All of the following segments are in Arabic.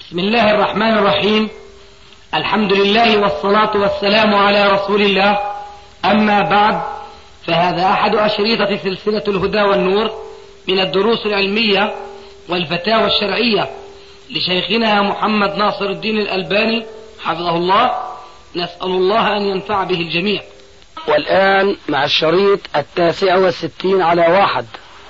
بسم الله الرحمن الرحيم. الحمد لله والصلاة والسلام على رسول الله. أما بعد، فهذا أحد أشريطة سلسلة الهدى والنور من الدروس العلمية والفتاوى الشرعية لشيخنا محمد ناصر الدين الألباني حفظه الله. نسأل الله أن ينفع به الجميع. والآن مع الشريط 69 على 1.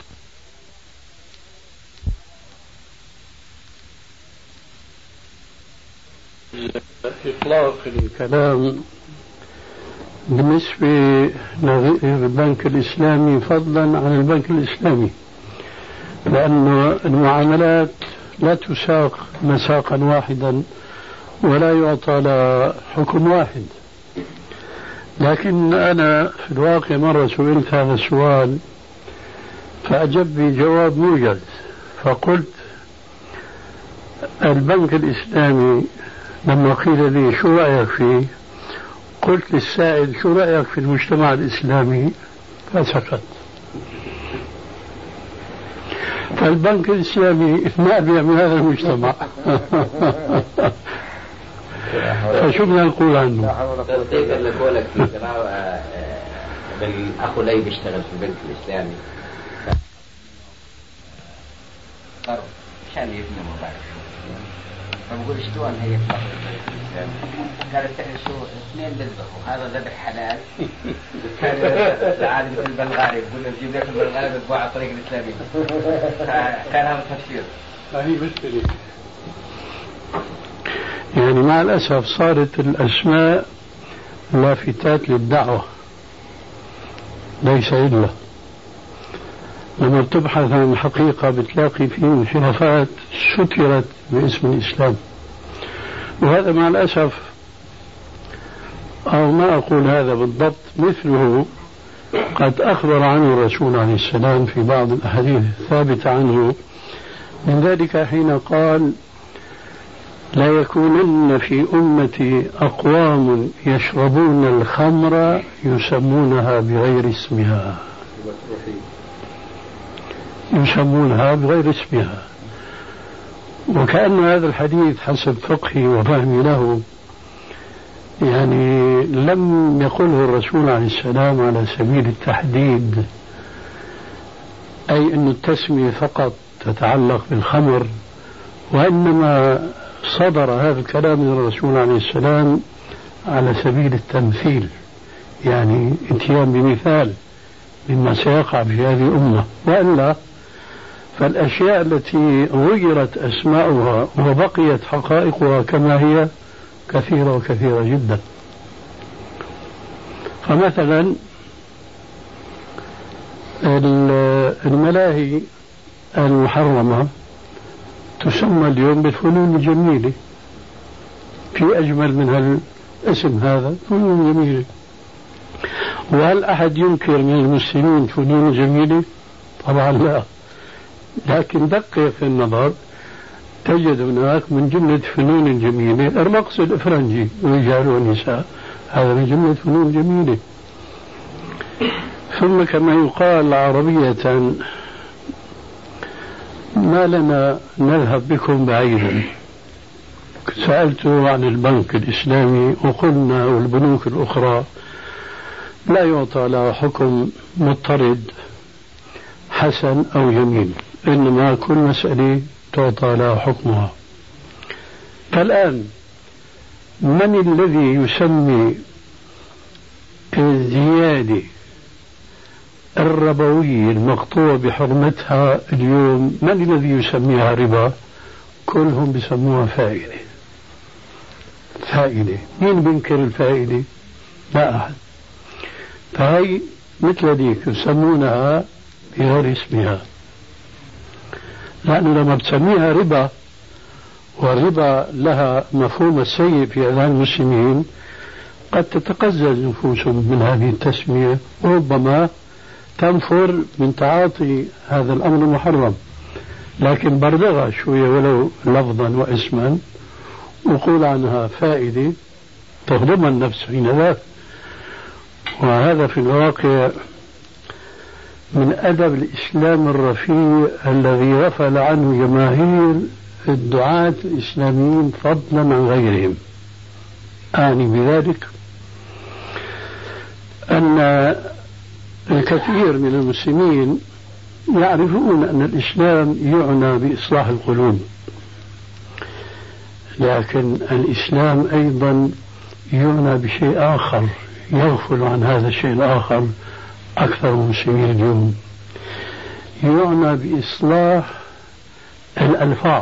إطلاق الكلام بالنسبة للبنك الإسلامي فضلا عن البنك الإسلامي، لأن المعاملات لا تساق مساقا واحدا ولا يعطى لها حكم واحد. لكن أنا في الواقع مرة سئلت هذا السؤال فأجب بجواب موجز، فقلت البنك الإسلامي لما قيل لي شو رأيك فيه، قلت للسائل شو رأيك في المجتمع الإسلامي، فسكت. فالبنك الإسلامي نابع من هذا المجتمع. فشو بدنا نقول عنه؟ تصديقا لقولك في الأخ لي بيشتغل في البنك الإسلامي عشان يبني مبارك، فبقول شو أن هي قالت شو اثنين بيذبحوا، هذا ذبح حلال. كان العالم في البلغاري يقول نجيب لك البلغاري بتباع على الطريق الإسلامي، كان هذا تفسير. هذه مشكلة. يعني مع الأسف صارت الأسماء لافتات للدعوة ليس إلا. لما تبحث عن الحقيقة بتلاقي فيه انحرافات سترت باسم الإسلام، وهذا مع الأسف، أو ما أقول هذا بالضبط، مثله قد أخبر عنه الرسول عليه السلام في بعض الأحاديث الثابتة عنه من ذلك حين قال: لا يكونن في أمتي أقوام يشربون الخمر يسمونها بغير اسمها، يسمونها بغير اسمها. وكأن هذا الحديث حسب فقهي وفهمي له يعني لم يقله الرسول عليه السلام على سبيل التحديد، أي أن التسمية فقط تتعلق بالخمر، وإنما صدر هذا الكلام من الرسول عليه السلام على سبيل التمثيل، يعني اتيان بمثال مما سيقع في هذه الأمة. وإلا فالأشياء التي غيرت أسماؤها وبقيت حقائقها كما هي كثيرة وكثيرة جدا. فمثلا الملاهي المحرمة تسمى اليوم بالفنون الجميلة، في أجمل من الاسم هذا، فنون جميلة. وهل أحد ينكر من المسلمين فنون جميلة؟ طبعا لا. لكن دقق في النظر تجد هناك من جملة فنون جميلة الرقص الإفرنجي رجال ونساء، هذا من جملة فنون جميلة. ثم كما يقال عربية: ما لنا نذهب بكم بعيدا. سألته عن البنك الإسلامي وقلنا والبنوك الأخرى لا يعطى لها حكم مضطرد حسن أو جميل، إنما كل مسألة تعطى لها حكمها. فالآن من الذي يسمي الزيادة الربوية المقطوع بحرمتها اليوم، من الذي يسميها ربا؟ كلهم بيسموها فائدة. فائدة، مين بينكر الفائدة؟ لا أحد. فهي مثل ذيك يسمونها بغير اسمها، لأنه لما بتسميها ربا، والربا لها مفهوم السيء في أذهان المسلمين، قد تتقزز نفوسهم من هذه التسمية، وربما تنفر من تعاطي هذا الأمر المحرم. لكن بردغها شوية ولو لفظا واسما، وقول عنها فائدة تخدم النفس حين ذاك. وهذا في الواقع من أدب الإسلام الرفيع الذي غفل عنه جماهير في الدعاة الإسلاميين فضلا عن غيرهم. أعني بذلك أن الكثير من المسلمين يعرفون أن الإسلام يعنى بإصلاح القلوب، لكن الإسلام أيضا يعنى بشيء آخر، يغفل عن هذا الشيء الآخر أكثر المسلمين اليوم. يعنى بإصلاح الألفاظ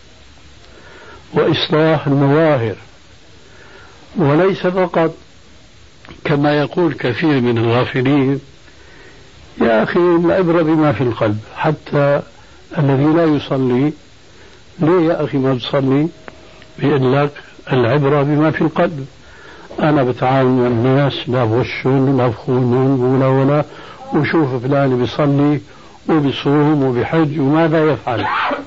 وإصلاح المظاهر، وليس فقط كما يقول كثير من الغافلين يا أخي العبرة بما في القلب. حتى الذي لا يصلي ليه يا أخي ما تصلي؟ بيقول لك العبرة بما في القلب. أنا بتعامل مع الناس لا بغشهم لا بخونهم ولا وشوف فلان بيصلي وبيصوم وبيحج وماذا يفعل.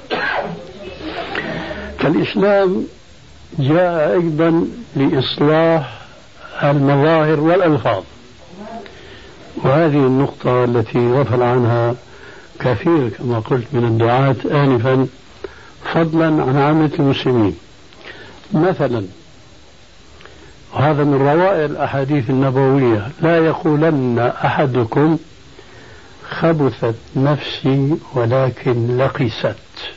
فالإسلام جاء أيضا لإصلاح المظاهر والألفاظ، وهذه النقطة التي غفل عنها كثير كما قلت من الدعاة آنفا فضلا عن عامة المسلمين. مثلا وهذا من روائع الأحاديث النبوية: لا يقولن أحدكم خبثت نفسي ولكن لقست.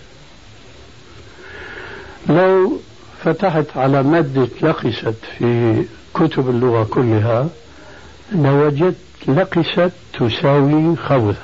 لو فتحت على مادة لقست في كتب اللغة كلها لوجدت لقست تساوي خبثت،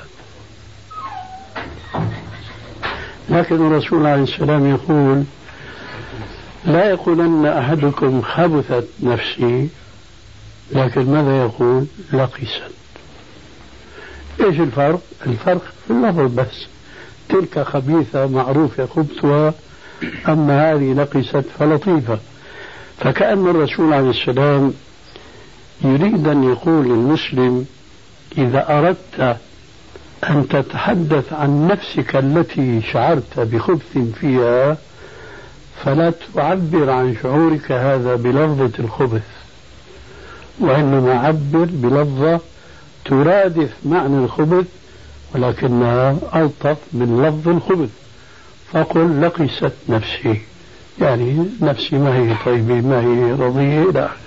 لكن الرسول عليه السلام يقول: لا يقولن أحدكم خبثت نفسي، لكن ماذا يقول؟ لقست. إيش الفرق؟ الفرق في اللفظ بس، تلك خبيثة معروفة خبثها، أما هذه لقست فلطيفة. فكأن الرسول عليه السلام يريد أن يقول للمسلم: إذا أردت أن تتحدث عن نفسك التي شعرت بخبث فيها فلا تعبر عن شعورك هذا بلفظة الخبث، وإنما عبر بلفظة ترادف معنى الخبث ولكنها ألطف من لفظ الخبث. فقل: لقست نفسي، يعني نفسي ما هي طيبة ما هي رضية إلى آخره.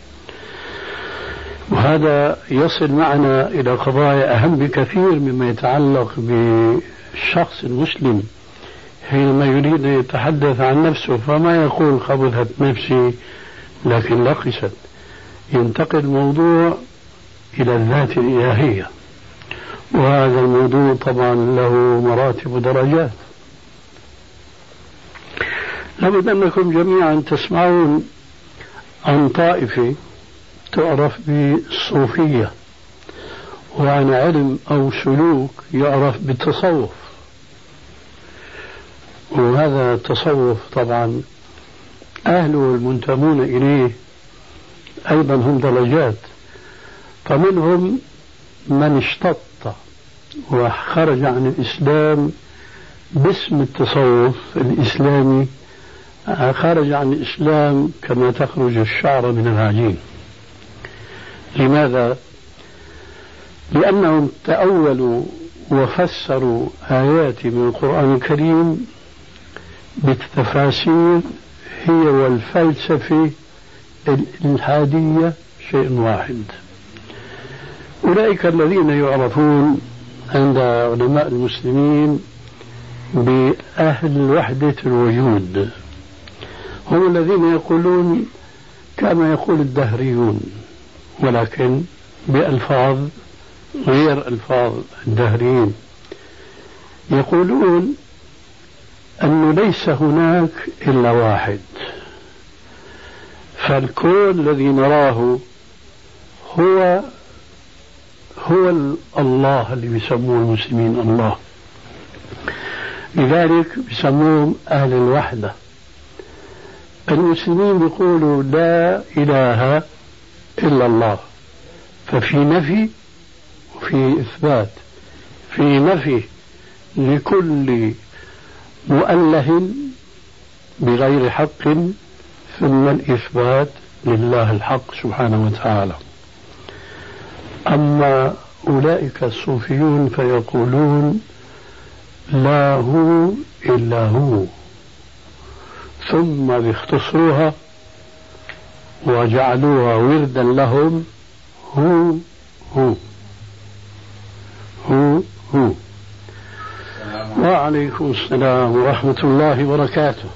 وهذا يصل معنا إلى قضايا أهم بكثير مما يتعلق بالشخص المسلم حينما يريد أن يتحدث عن نفسه، فما يقول خبثت نفسي لكن لقست. ينتقل الموضوع إلى الذات الإلهية، وهذا الموضوع طبعا له مراتب ودرجات. لابد أنكم جميعا تسمعون عن طائفة تعرف بالصوفية، وعن علم أو سلوك يعرف بالتصوف. وهذا التصوف طبعا أهله المنتمون إليه أيضا هم درجات، فمنهم من اشتط وخرج عن الإسلام باسم التصوف الإسلامي، خرج عن الإسلام كما تخرج الشعر من العجين. لماذا؟ لأنهم تأولوا وفسروا آيات من القرآن الكريم بالتفاسير هي والفلسفة الإلحادية شيء واحد. أولئك الذين يعرفون عند علماء المسلمين بأهل وحدة الوجود هم الذين يقولون كما يقول الدهريون، ولكن بألفاظ غير ألفاظ الدهريين. يقولون أنه ليس هناك إلا واحد، فالكون الذي نراه هو الله اللي بيسموه المسلمين الله. لذلك بيسموهم أهل الوحدة. المسلمين بيقولوا لا إله إلا الله، ففي نفي وفي إثبات. في نفي لكل مؤله بغير حق، ثم الإثبات لله الحق سبحانه وتعالى. أما أولئك الصوفيون فيقولون لا هو إلا هو، ثم بيختصروها وجعلوها وردا لهم هو هو هو هو. وعليكم السلام ورحمة الله وبركاته.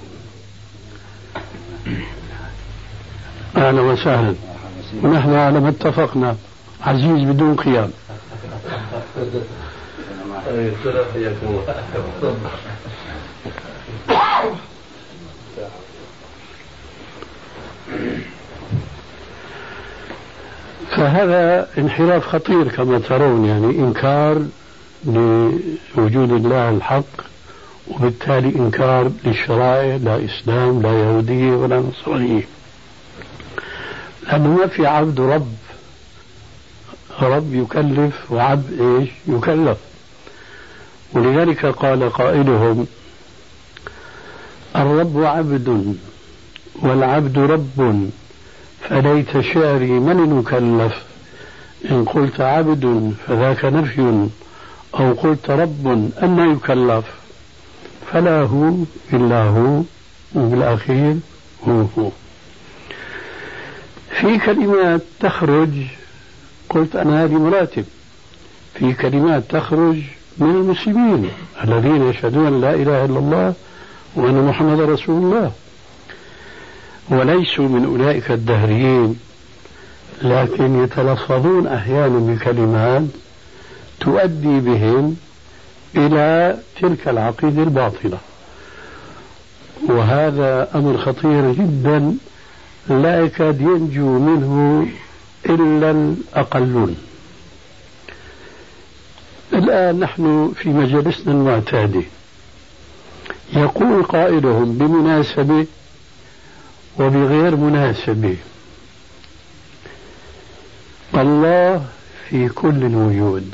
أهلا وسهلا. ونحن على ما اتفقنا عزيز بدون قيام. فهذا انحراف خطير كما ترون، يعني إنكار لوجود الله الحق، وبالتالي إنكار للشرائع، لا إسلام لا يهودية ولا نصرانية، لأنه ما في عبد رب يكلف وعبد إيش يكلف. ولذلك قال قائلهم: الرب عبد والعبد رب، فليت شعري من يكلف، إن قلت عبد فذاك نفي، أو قلت رب أن يكلف، فلا هو إلا هو، وبالأخير هو. في كلمات تخرج، قلت أنا هذه مراتب، في كلمات تخرج من المسلمين الذين يشهدون أن لا إله إلا الله وأن محمد رسول الله، وليسوا من أولئك الدهريين، لكن يتلفظون أحيانا بكلمات تؤدي بهم إلى تلك العقيدة الباطلة، وهذا أمر خطير جدا لا يكاد ينجو منه إلا الأقلون. الآن نحن في مجلسنا المعتاد يقول قائلهم بمناسبة وبغير مناسبة: الله في كل الوجود،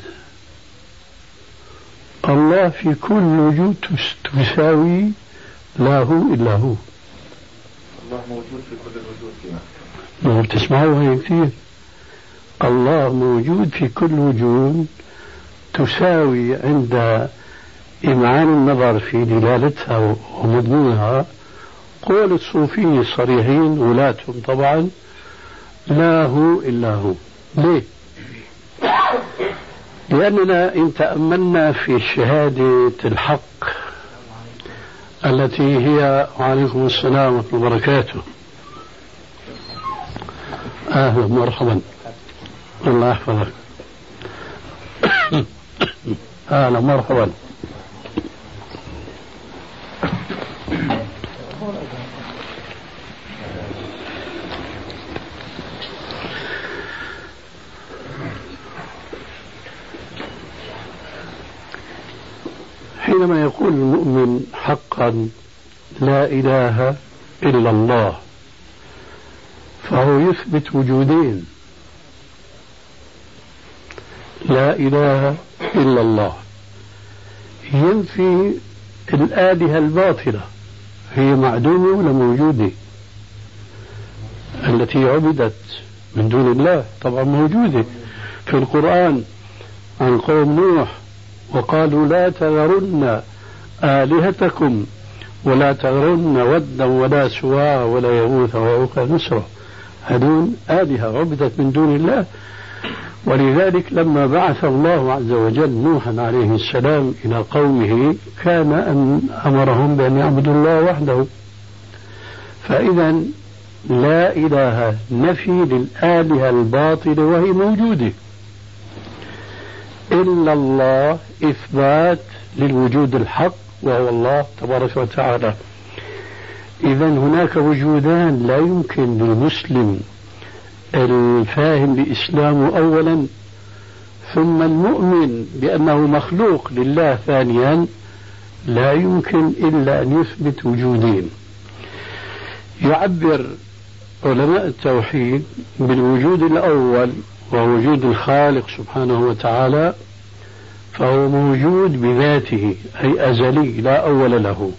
الله في كل وجود تساوي لا هو إلا هو. الله موجود في كل الوجود كما ما بتسمعوها كثير. الله موجود في كل وجود تساوي عند إمعان النظر في دلالتها ومضمونها قول الصوفية الصريحين ولاتهم طبعا: لا هو إلا هو. ليه؟ لأننا إن تأملنا في شهادة الحق التي هي، وعليكم السلام ورحمة الله وبركاته، أهلا مرحبا، الله يحفظك، أهلا مرحبا. حينما يقول المؤمن حقا لا إله إلا الله، فهو يثبت وجودين: لا إله إلا الله، ينفي الآلهة الباطلة، هي معدومة ولا موجودة؟ التي عبدت من دون الله طبعا موجودة في القرآن عن قوم نوح: وقالوا لا تذرن آلهتكم ولا تذرن ودا ولا سواع ولا يغوث ويعوق ونسرا. هذول آلهة عبدت من دون الله. ولذلك لما بعث الله عز وجل نوحا عليه السلام إلى قومه كان أن أمرهم بأن يعبدوا الله وحده. فإذا لا إله نفي للآلهة الباطلة وهي موجودة، إلا الله إثبات للوجود الحق وهو الله تبارك وتعالى. إذا هناك وجودان لا يمكن للمسلم الفاهم بإسلامه أولا ثم المؤمن بأنه مخلوق لله ثانيا، لا يمكن إلا أن يثبت وجودين. يعبر علماء التوحيد بالوجود الأول وهو وجود الخالق سبحانه وتعالى، فهو موجود بذاته أي أزلي لا أول له،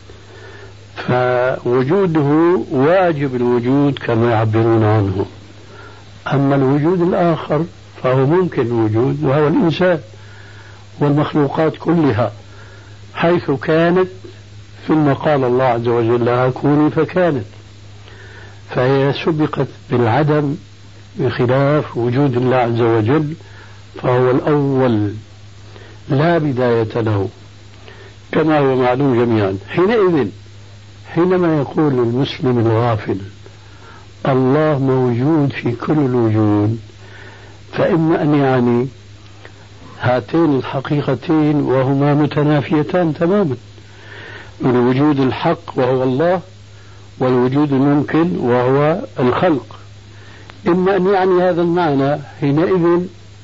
فوجوده واجب الوجود كما يعبرون عنه. أما الوجود الآخر فهو ممكن الوجود، وهو الإنسان والمخلوقات كلها حيث كانت ثم قال الله عز وجل لها كوني فكانت، فهي سبقت بالعدم بخلاف وجود الله عز وجل، فهو الأول لا بداية له كما هو معلوم جميعا. حينئذ حينما يقول المسلم الغافل الله موجود في كل الوجود، فإما أن يعني هاتين الحقيقتين وهما متنافيتان تماما، الوجود الحق وهو الله والوجود الممكن وهو الخلق. إما أن يعني هذا المعنى، حينئذ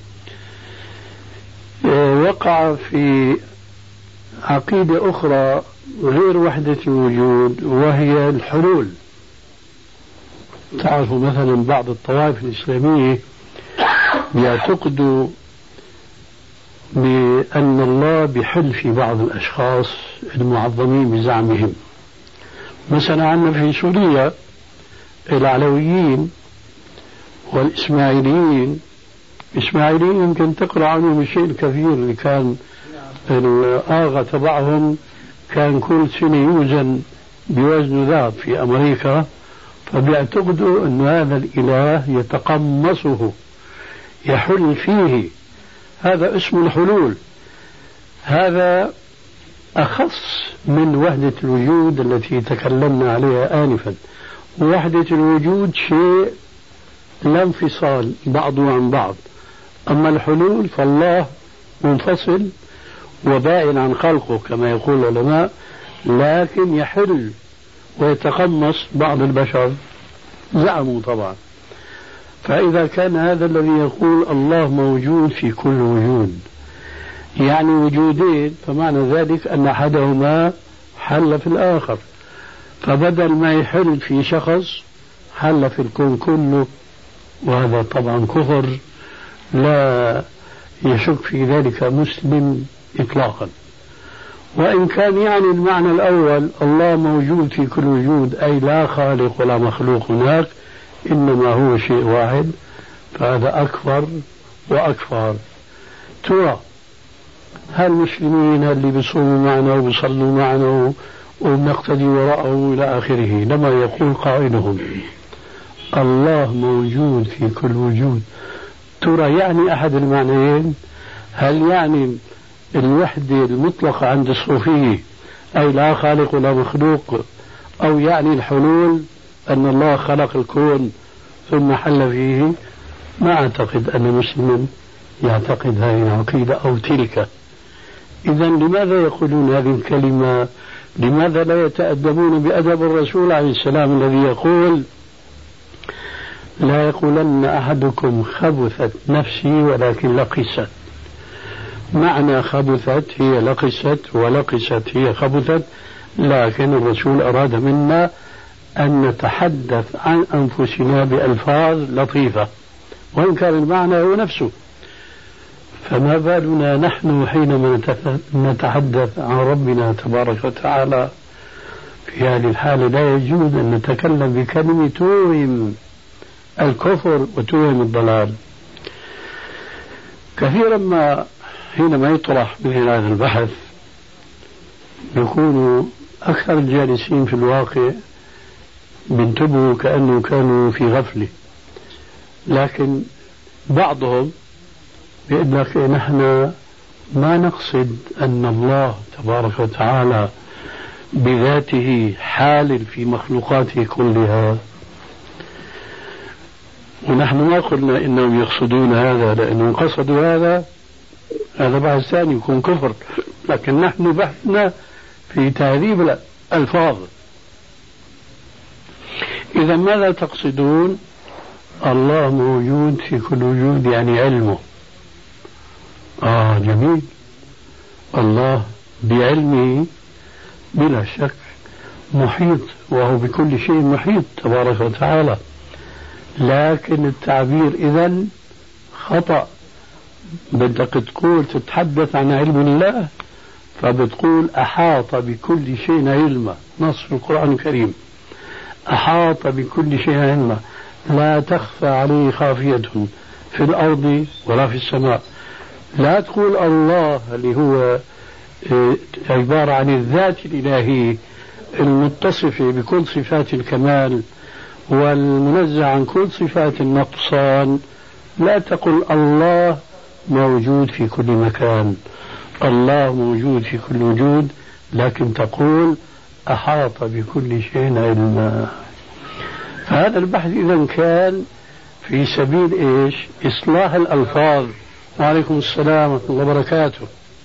وقع في عقيدة أخرى غير وحدة الوجود وهي الحلول. تعرفوا مثلا بعض الطوائف الإسلامية يعتقدوا بأن الله بحل في بعض الأشخاص المعظمين بزعمهم. مثلا عندنا في سوريا العلويين والإسماعيليين، الإسماعيليين يمكن تقرأ عنهم الشيء الكثير، اللي كان الآغا تبعهم كان كل سنة يوزن بوزن ذهب في أمريكا، فبيعتقدوا أن هذا الإله يتقمصه يحل فيه، هذا اسم الحلول. هذا أخص من وحدة الوجود التي تكلمنا عليها آنفا. وحدة الوجود شيء لا انفصال بعضه عن بعض، أما الحلول فالله منفصل وبائن عن خلقه كما يقول العلماء، لكن يحل ويتقمص بعض البشر زعموا طبعا. فإذا كان هذا الذي يقول الله موجود في كل وجود يعني وجودين، فمعنى ذلك أن أحدهما حل في الآخر، فبدل ما يحل في شخص حل في الكون كله، وهذا طبعا كفر لا يشك في ذلك مسلم إطلاقا. وإن كان يعني المعنى الأول الله موجود في كل وجود أي لا خالق ولا مخلوق هناك، إنما هو شيء واحد، فهذا أكبر وأكبر. ترى هالمسلمين اللي بيصوموا معنا وبيصلوا معنا ونقتدي وراءه إلى آخره، لما يقول قائلهم الله موجود في كل وجود، ترى يعني أحد المعنيين؟ هل يعني الوحدة المطلقة عند الصوفية أي لا خالق ولا مخلوق، أو يعني الحلول أن الله خلق الكون ثم حل فيه؟ ما أعتقد أن مسلم يعتقد هذه العقيدة أو تلك. إذا لماذا يقولون هذه الكلمة؟ لماذا لا يتأدبون بأدب الرسول عليه السلام الذي يقول لا يقولن أحدكم خبثت نفسي ولكن لقست؟ معنى خبثت هي لقست ولقست هي خبثت، لكن الرسول أراد منا أن نتحدث عن أنفسنا بألفاظ لطيفة وإن كان المعنى هو نفسه. فما بالنا نحن حينما نتحدث عن ربنا تبارك وتعالى؟ في هذه الحالة لا يجوز أن نتكلم بكلمة توهم الكفر وتوهم الضلال. كثيرا ما حينما يطرح مثل هذا البحث يكون أكثر الجالسين في الواقع بينتبهوا كأنه كانوا في غفلة، لكن بعضهم بيقول لك نحن ما نقصد أن الله تبارك وتعالى بذاته حال في مخلوقاته كلها، ونحن ما قلنا إنهم يقصدون هذا، لأنهم قصدوا هذا بحث ثاني يكون كفر، لكن نحن بحثنا في تهذيب الألفاظ. إذا ماذا تقصدون؟ الله موجود في كل وجود يعني علمه. جميل، الله بعلمه بلا شك محيط، وهو بكل شيء محيط تبارك وتعالى، لكن التعبير إذن خطأ. بدك تقول تتحدث عن علم الله فبتقول أحاط بكل شيء علما، نص في القرآن الكريم أحاط بكل شيء علما، لا تخفى عليه خافية في الأرض ولا في السماء. لا تقول الله اللي هو عبارة عن الذات الإلهية المتصفة بكل صفات الكمال والمنزه عن كل صفات النقصان، لا تقل الله موجود في كل مكان، الله موجود في كل وجود، لكن تقول أحاط بكل شيء علما. فهذا البحث إذا كان في سبيل إيش؟ إصلاح الألفاظ. وعليكم السلام ورحمة الله وبركاته.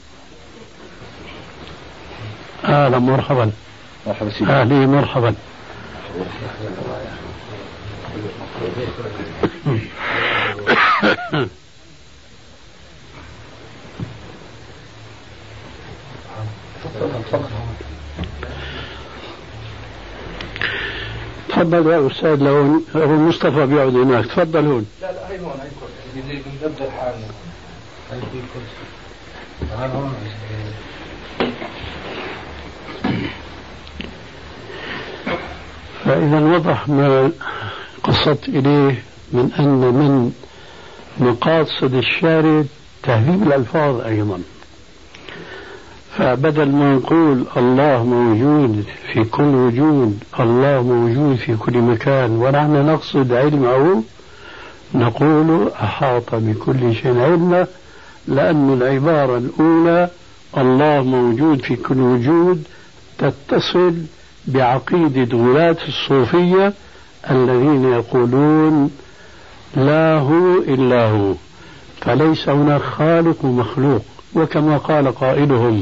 أهلا مرحبا. أهلي مرحبا. تفضل يا أستاذ. لو أبو مصطفى بيقعد هناك تفضل هون. لا هي هون هي بنبدأ حالنا هي في كرسي تعال هون. فإذا وضح ما قصدت إليه من أن من مقاصد الشارع تهذيب الألفاظ أيضا. فبدل ما نقول الله موجود في كل وجود، الله موجود في كل مكان، ونحن نقصد علمه، نقول أحاط بكل شيء علما، لأن العبارة الأولى الله موجود في كل وجود تتصل بعقيدة غلاة الصوفية الذين يقولون لا هو إلا هو، فليس هناك خالق ومخلوق. وكما قال قائلهم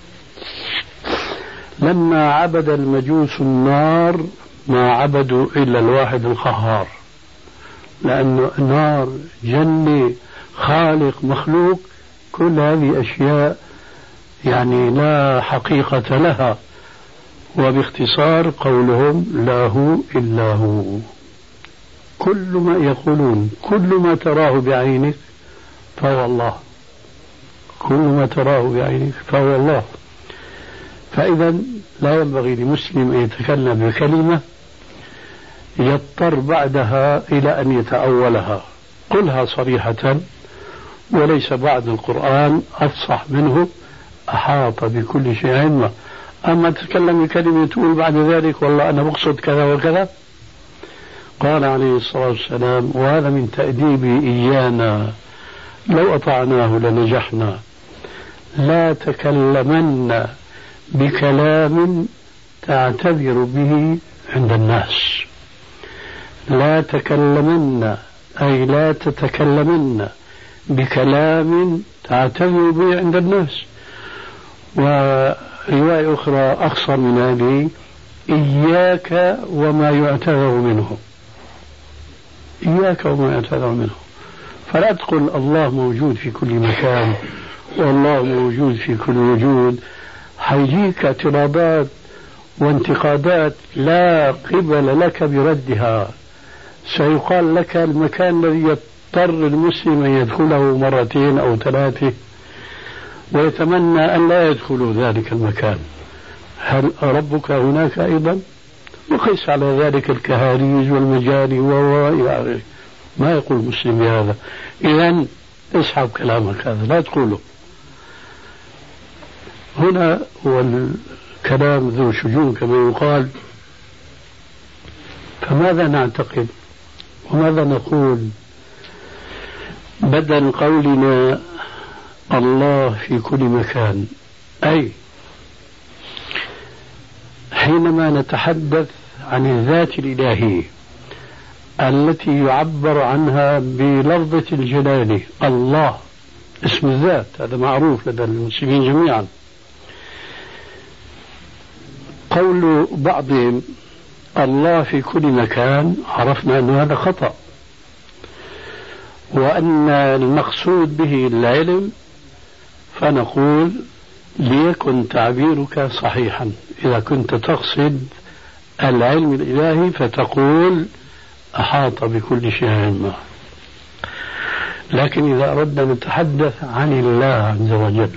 لما عبد المجوس النار ما عبدوا إلا الواحد القهار، لأن النار جنة خالق مخلوق كل هذه أشياء يعني لا حقيقة لها. وباختصار قولهم لا هو إلا هو. كل ما يقولون كل ما تراه بعينك فهو الله، كل ما تراه بعينك فهو الله. فإذا لا ينبغي لمسلم أن يتكلم بكلمة يضطر بعدها إلى أن يتأولها. قلها صريحة، وليس بعد القرآن أفصح منه أحاط بكل شيء علما. أما تتكلم بكلمة تقول بعد ذلك والله أنا بقصد كذا وكذا. قال عليه الصلاة والسلام وهذا من تأديبه إيانا لو أطعناه لنجحنا: لا تكلمن بكلام تعتذر به عند الناس. لا تكلمن أي لا تتكلمن بكلام تعتذر به عند الناس. ورواية أخرى أقصر من هذه: إياك وما يعتذر منه، إياك وما يعتذر منه. فلا تقل الله موجود في كل مكان والله موجود في كل وجود، حيجيك اعتراضات وانتقادات لا قبل لك بردها. سيقال لك المكان الذي يضطر المسلم أن يدخله مرتين أو ثلاثة ويتمنى أن لا يدخلوا ذلك المكان، هل ربك هناك أيضا؟ وقيس على ذلك الكهاريز والمجاري وإلى آخره. ما يقول مسلم بهذا. إذن اسحب كلامك هذا لا تقوله. هنا هو الكلام ذو شجون كما يقال. فماذا نعتقد وماذا نقول بدل قولنا الله في كل مكان؟ أي حينما نتحدث عن الذات الإلهية التي يعبر عنها بلفظة الجلالة الله، اسم الذات، هذا معروف لدى المسلمين جميعا. قول بعضهم الله في كل مكان عرفنا أن هذا خطأ، وأن المقصود به العلم، فنقول ليكن تعبيرك صحيحا. إذا كنت تقصد العلم الإلهي فتقول أحاط بكل شيء علما. لكن إذا أردنا نتحدث عن الله عز وجل،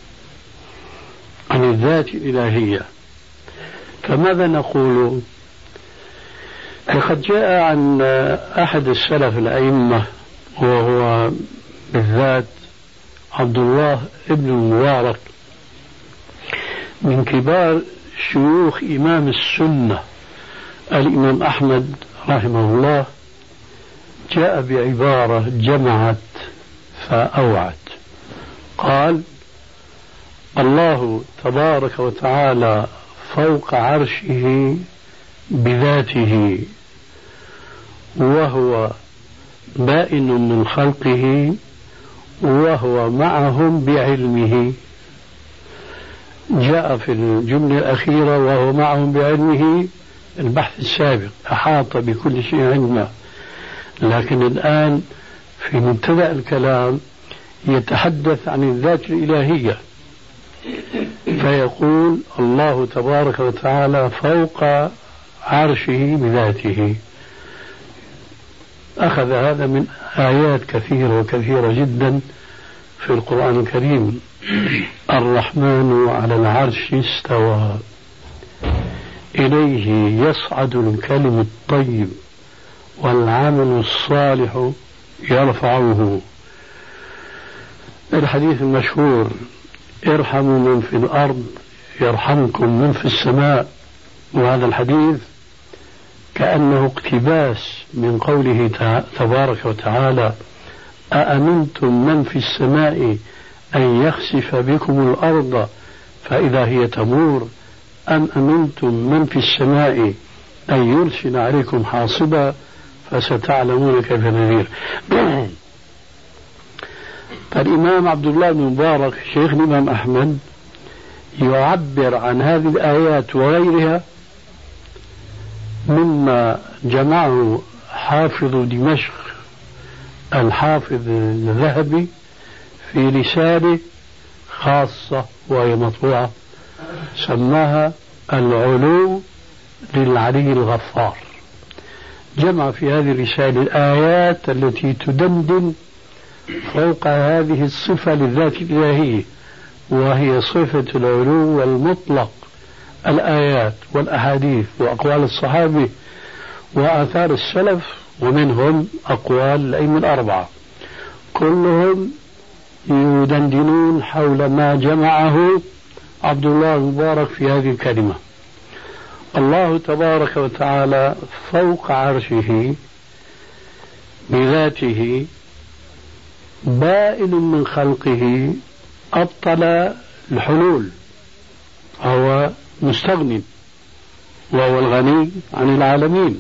عن الذات الإلهية، فماذا نقول؟ لقد جاء عن أحد السلف الأئمة وهو بالذات عبد الله ابن المبارك من كبار شيوخ إمام السنة الإمام أحمد رحمه الله جاء بعبارة جمعت فأوعت. قال: الله تبارك وتعالى فوق عرشه بذاته، وهو بائن من خلقه، وهو معهم بعلمه. جاء في الجملة الأخيرة وهو معهم بعلمه البحث السابق أحاط بكل شيء علما، لكن الآن في مبتدأ الكلام يتحدث عن الذات الإلهية، فيقول الله تبارك وتعالى فوق عرشه بذاته. أخذ هذا من آيات كثيرة وكثيرة جدا في القرآن الكريم. الرحمن على العرش استوى، إليه يصعد الكلم الطيب والعمل الصالح يرفعه. الحديث المشهور: ارحموا من في الأرض يرحمكم من في السماء. وهذا الحديث كأنه اقتباس من قوله تبارك وتعالى: أأمنتم من في السماء أن يخسف بكم الأرض فإذا هي تمور، أم أمنتم من في السماء أن يرسل عليكم حاصبا فستعلمون كيف نذير. فالإمام عبد الله بن مبارك شيخ الإمام أحمد يعبر عن هذه الآيات وغيرها مما جمعه حافظ دمشق الحافظ الذهبي في رسالة خاصة وهي مطبوعة سماها العلو للعلي الغفار. جمع في هذه الرسالة الآيات التي تدندن فوق هذه الصفة للذات الإلهية، وهي صفة العلو المطلق. الآيات والأحاديث وأقوال الصحابة وآثار السلف، ومنهم أقوال الأئمة الأربعة، كلهم يدندنون حول ما جمعه عبد الله المبارك في هذه الكلمة. الله تبارك وتعالى فوق عرشه بذاته بائن من خلقه، أبطل الحلول، هو مستغني وهو الغني عن العالمين،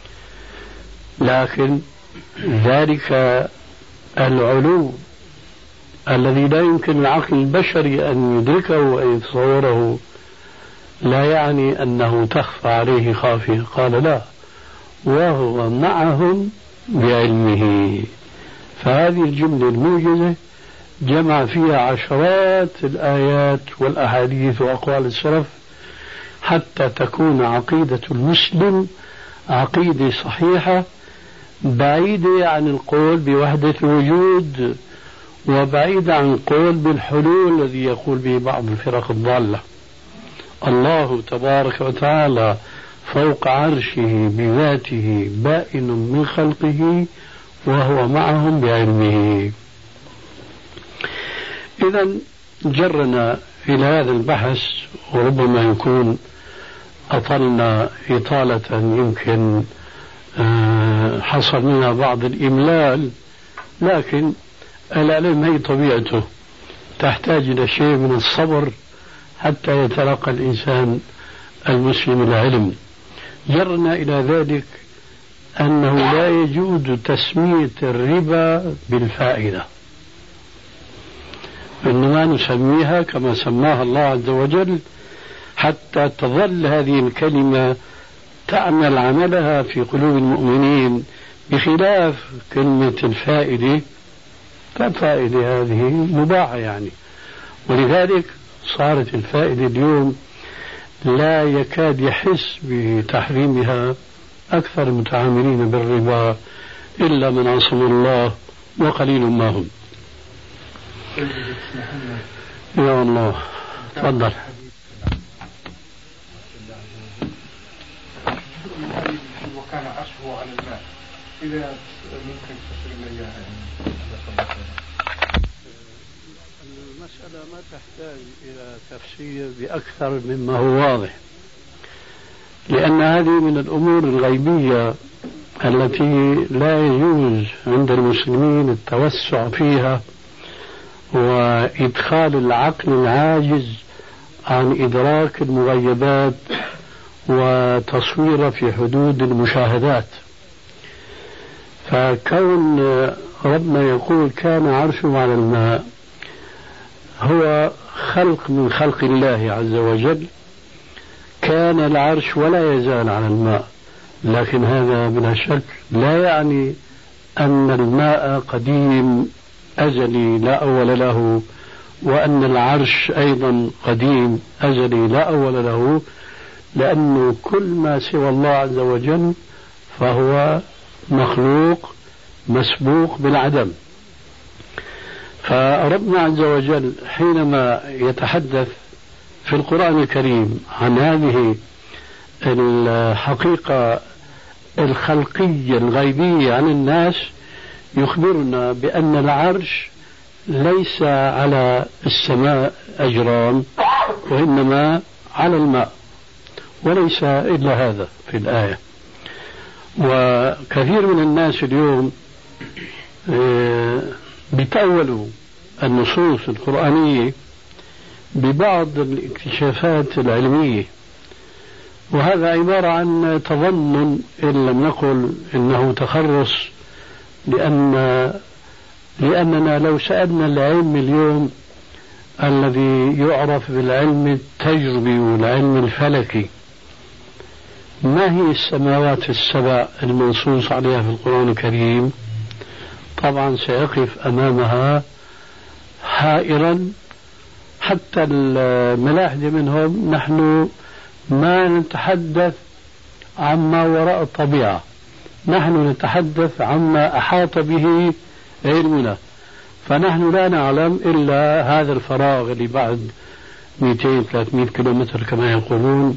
لكن ذلك العلو الذي لا يمكن العقل البشري أن يدركه وأن يتصوره لا يعني أنه تخفى عليه خافية. قال: لا، وهو معهم بعلمه. فهذه الجملة الموجزة جمع فيها عشرات الآيات والأحاديث وأقوال السلف حتى تكون عقيدة المسلم عقيدة صحيحة بعيدة عن القول بوحدة الوجود، وبعيدة عن القول بالحلول الذي يقول به بعض الفرق الضالة. الله تبارك وتعالى فوق عرشه بذاته بائن من خلقه، وهو معهم بعلمه. إذا جرنا إلى هذا البحث، وربما يكون أطلنا إطالة يمكن حصل منها بعض الإملال، لكن العلم هي طبيعته، تحتاج إلى شيء من الصبر حتى يتلقى الإنسان المسلم العلم. جرنا إلى ذلك أنه لا يجوز تسمية الربا بالفائدة، إنما نسميها كما سماها الله عز وجل حتى تظل هذه الكلمة تعمل عملها في قلوب المؤمنين، بخلاف كلمة الفائدة، فالفائدة هذه مباحة يعني، ولذلك صارت الفائدة اليوم لا يكاد يحس بتحريمها أكثر المتعاملين بالربا إلا من عصم الله وقليل ما هم. يا الله، تفضل. وكان عرشه على الماء، إذا ممكن تفسر لي إياها. المسألة ما تحتاج إلى تفسير بأكثر مما هو واضح، لأن هذه من الأمور الغيبية التي لا يجوز عند المسلمين التوسع فيها وإدخال العقل العاجز عن إدراك المغيبات وتصوير في حدود المشاهدات. فكون ربنا يقول كان عرشه على الماء هو خلق من خلق الله عز وجل، كان العرش ولا يزال على الماء، لكن هذا بلا شك لا يعني أن الماء قديم أزلي لا أول له، وأن العرش أيضا قديم أزلي لا أول له، لأنه كل ما سوى الله عز وجل فهو مخلوق مسبوق بالعدم. فربنا عز وجل حينما يتحدث في القرآن الكريم عن هذه الحقيقة الخلقية الغيبية عن الناس يخبرنا بأن العرش ليس على السماء أجرام، وإنما على الماء، وليس إلا هذا في الآية. وكثير من الناس اليوم بيتأولوا النصوص القرآنية ببعض الاكتشافات العلمية، وهذا عبارة عن تظنن إن لم نقل إنه تخرص، لأننا لو سألنا العلم اليوم الذي يعرف بالعلم التجربي والعلم الفلكي ما هي السماوات السبع المنصوص عليها في القرآن الكريم، طبعا سيقف أمامها حائرا. حتى الملاحدة منهم نحن ما نتحدث عما وراء الطبيعة، نحن نتحدث عما أحاط به علمنا، فنحن لا نعلم إلا هذا الفراغ اللي بعد 200-300 كيلومتر كما يقولون،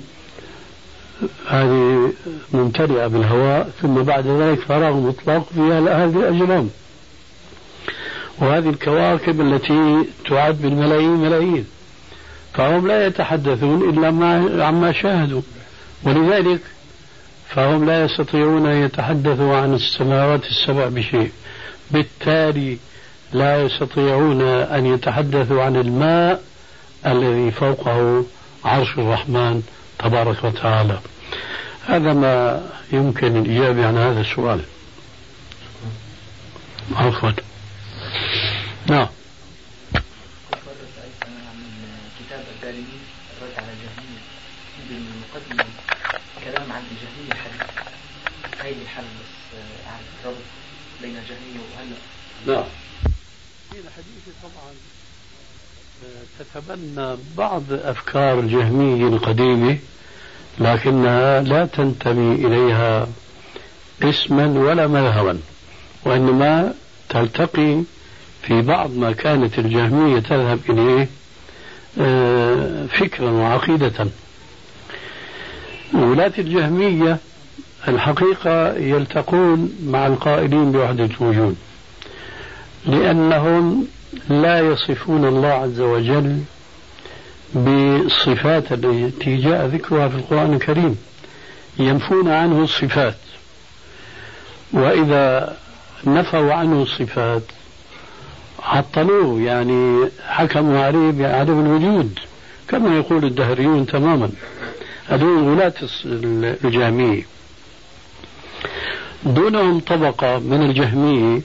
هذه ممتلئة بالهواء، ثم بعد ذلك فراغ مطلق فيها هذه الأجرام وهذه الكواكب التي تعد بالملايين، فهم لا يتحدثون إلا عما شاهدوا، ولذلك فهم لا يستطيعون أن يتحدثوا عن السماوات السبع بشيء، بالتالي لا يستطيعون أن يتحدثوا عن الماء الذي فوقه عرش الرحمن تبارك وتعالى. هذا ما يمكن الإجابة عن هذا السؤال. عفوا. نعم. كتاب الدارمي الرد على الجهمية بالمقدمة كلام عن الجهمية حديث هاي الحل بس عن الربط بين الجهمية وهلا. نعم. في الحديث طبعا تتبنى بعض أفكار الجهمية القديمة، لكنها لا تنتمي إليها اسما ولا مذهبا، وإنما تلتقي في بعض ما كانت الجهمية تذهب إليه فكرا وعقيدة. ولاة الجهمية الحقيقة يلتقون مع القائلين بوحدة الوجود، لأنهم لا يصفون الله عز وجل بالصفات التي جاء ذكرها في القرآن الكريم، ينفون عنه الصفات، وإذا نفوا عنه الصفات عطلوه، يعني حكموا عليه بعدم الوجود كما يقول الدهريون تماما. هذول ولاة الجهمية. دونهم طبقة من الجهمية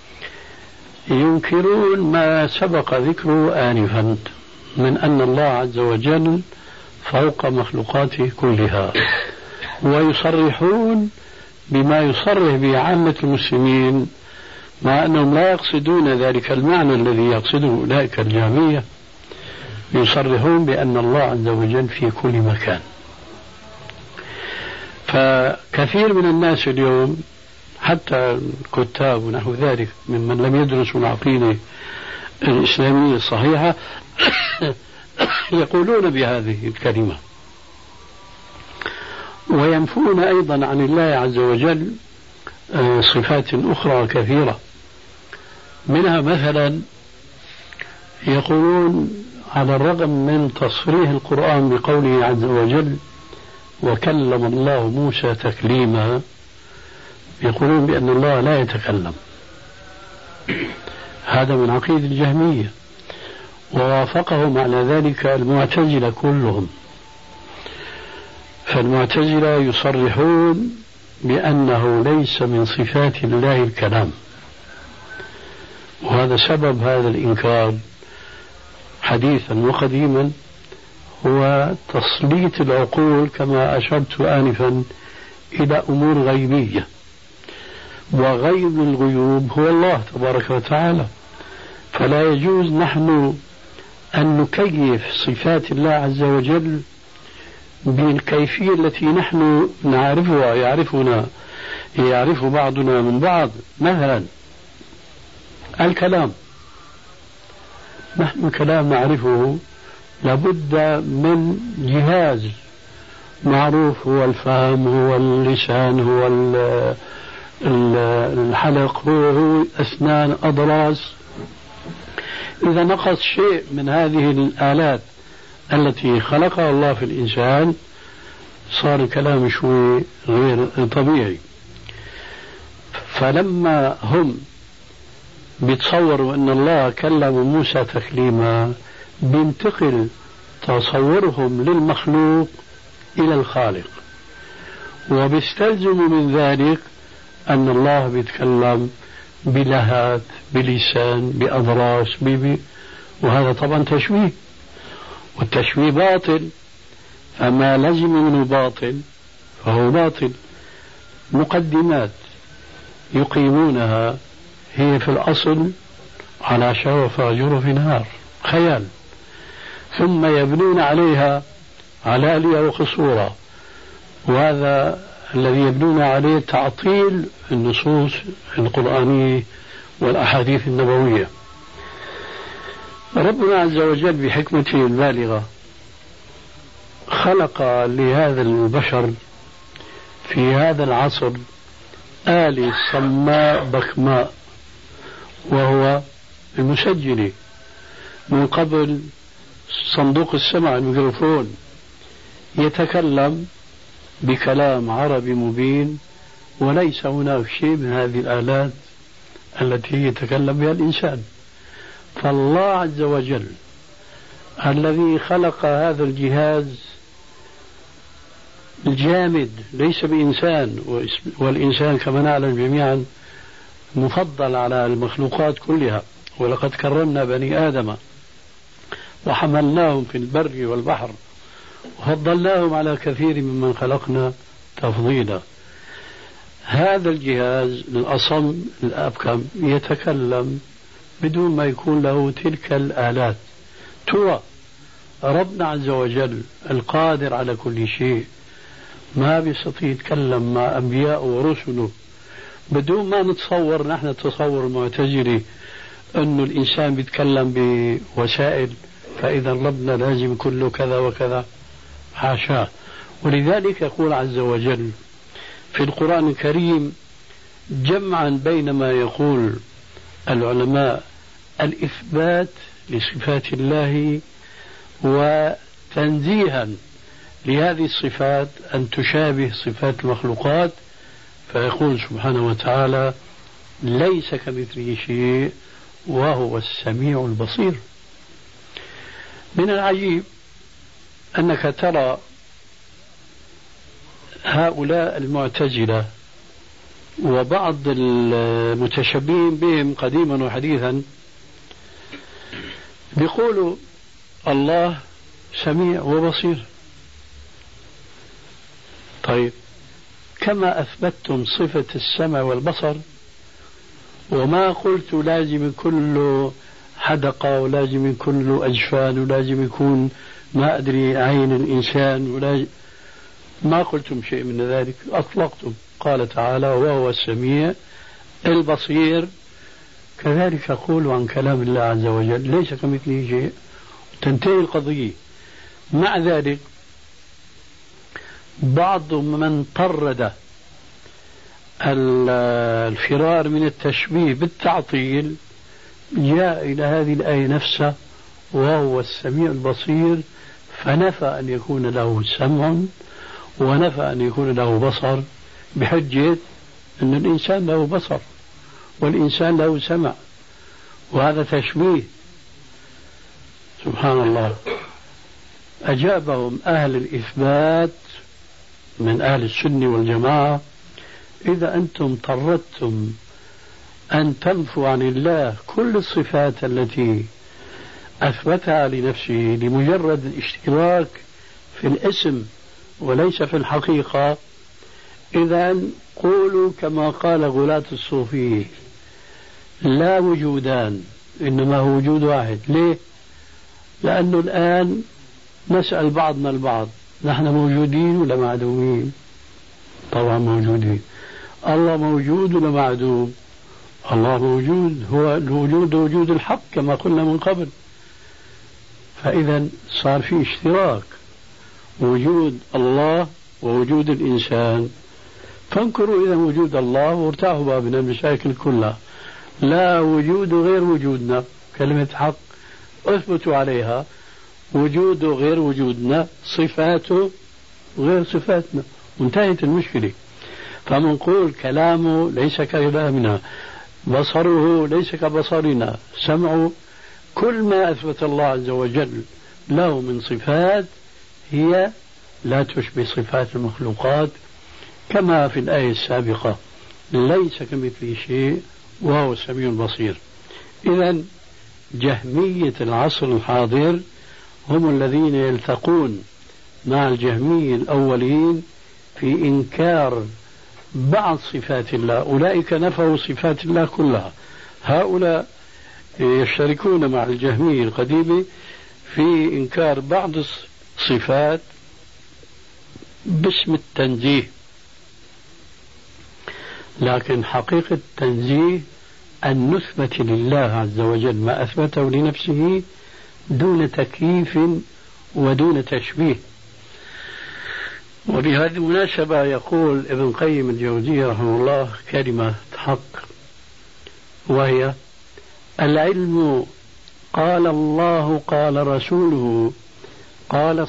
ينكرون ما سبق ذكره آنفا من أن الله عز وجل فوق مخلوقاته كلها، ويصرحون بما يصرح به عامة المسلمين، مع أنهم لا يقصدون ذلك المعنى الذي يقصده أولئك الجهمية. يصرحون بأن الله عز وجل في كل مكان. فكثير من الناس اليوم حتى الكتاب ونحو ذلك ممن لم يدرسوا العقيدة الإسلامية الصحيحة يقولون بهذه الكلمة، وينفون أيضا عن الله عز وجل صفات أخرى كثيرة، منها مثلا يقولون على الرغم من تصريح القرآن بقوله عز وجل وكلم الله موسى تكليما، يقولون بأن الله لا يتكلم. هذا من عقيدة الجهمية، ووافقهم على ذلك المعتزلة كلهم. فالمعتزلة يصرحون بأنه ليس من صفات الله الكلام، وهذا سبب هذا الإنكار حديثا وقديما هو تسليط العقول كما أشرت آنفا إلى أمور غيبية، وغيب الغيوب هو الله تبارك وتعالى، فلا يجوز نحن أن نكيف صفات الله عز وجل بالكيفية التي نحن نعرفها يعرف بعضنا من بعض. مثلا الكلام، نحن الكلام نعرفه لابد من جهاز معروف، هو الفهم، هو اللسان، هو الحلق، هو أسنان، أضراس. إذا نقص شيء من هذه الآلات التي خلقها الله في الإنسان صار الكلام شوي غير طبيعي. فلما هم بيتصوروا أن الله كلم موسى تكليما بينتقل تصورهم للمخلوق إلى الخالق، وبيستلزموا من ذلك أن الله بيتكلم بلهات، بلسان، بأضراس، وهذا طبعا تشبيه، والتشبيه باطل، فما لزم منه باطل فهو باطل. مقدمات يقيمونها هي في الأصل على شرف جرف نهار، خيال، ثم يبنون عليها علالية وقصورا، وهذا الذي يبنون عليه تعطيل النصوص القرآنية والأحاديث النبوية. ربنا عز وجل بحكمته البالغة خلق لهذا البشر في هذا العصر آلة صماء بكماء، وهو المسجل، من قبل صندوق السمع الميكروفون، يتكلم بكلام عربي مبين، وليس هناك شيء من هذه الآلات التي يتكلم بها الإنسان. فالله عز وجل الذي خلق هذا الجهاز الجامد ليس بإنسان، والإنسان كما نعلم جميعا مفضل على المخلوقات كلها، ولقد كرمنا بني آدم وحملناهم في البر والبحر وفضلناهم على كثير ممن خلقنا تفضيلا. هذا الجهاز الأصم الأبكم يتكلم بدون ما يكون له تلك الآلات. ترى ربنا عز وجل القادر على كل شيء ما بيستطيع يتكلم مع أنبياء ورسله بدون ما نتصور نحن التصور المعتزلي أنه الإنسان بيتكلم بوسائل، فإذا ربنا لازم كله كذا وكذا، حاشا. ولذلك يقول عز وجل في القرآن الكريم جمعا بين ما يقول العلماء الإثبات لصفات الله وتنزيها لهذه الصفات أن تشابه صفات المخلوقات، فيقول سبحانه وتعالى ليس كمثله شيء وهو السميع البصير. من العجيب أنك ترى هؤلاء المعتزلة وبعض المتشبهين بهم قديما وحديثا بيقولوا الله سميع وبصير. طيب كما أثبتتم صفة السمع والبصر وما قلت لازم كل حدقة ولازم كل أجفان ولازم يكون ما أدري عين الإنسان ما قلتم شيء من ذلك، أطلقتم. قال تعالى وهو السميع البصير، كذلك يقول عن كلام الله عز وجل ليس كمثله شيء، تنتهي القضية. مع ذلك بعض من طرد الفرار من التشبيه بالتعطيل جاء إلى هذه الآية نفسها وهو السميع البصير، فنفى أن يكون له سمع ونفى أن يكون له بصر بحجة أن الإنسان له بصر والإنسان له سمع، وهذا تشبيه. سبحان الله. أجابهم أهل الإثبات من أهل السنة والجماعة: إذا أنتم طردتم أن تنفوا عن الله كل الصفات التي أثبتها لنفسه لمجرد الاشتراك في الاسم وليس في الحقيقة، إذا قولوا كما قال غلاة الصوفية: لا وجودان إنما هو وجود واحد. ليه؟ لأنه الآن نسأل بعضنا البعض: نحن موجودين ولا معدومين؟ طبعا موجودين. الله موجود ولا معدوم؟ الله موجود، هو الوجود وجود الحق كما قلنا من قبل. فإذا صار في اشتراك وجود الله ووجود الإنسان. فانكروا إذا وجود الله وارتاحوا بقى من المشاكل كلها. لا وجود غير وجودنا، كلمة حق اثبتوا عليها. وجوده غير وجودنا، صفاته غير صفاتنا، وانتهت المشكلة. فمنقول كلامه ليس ككلامنا، بصره ليس كبصرنا، سمعه، كل ما أثبت الله عز وجل له من صفات هي لا تشبه صفات المخلوقات، كما في الآية السابقة: ليس كمثله شيء وهو السميع البصير. إذن جهمية العصر الحاضر هم الذين يلتقون مع الجهمية الأولين في إنكار بعض صفات الله. أولئك نفوا صفات الله كلها، هؤلاء يشتركون مع الجهمية القديمة في إنكار بعض الصفات باسم التنزيه. لكن حقيقة التنزيه أن نثبت لله عز وجل ما أثبته لنفسه دون تكييف ودون تشبيه. وبهذه المناسبة يقول ابن قيم الجوزية رحمه الله كلمة حق، وهي: العلم قال الله قال رسوله قال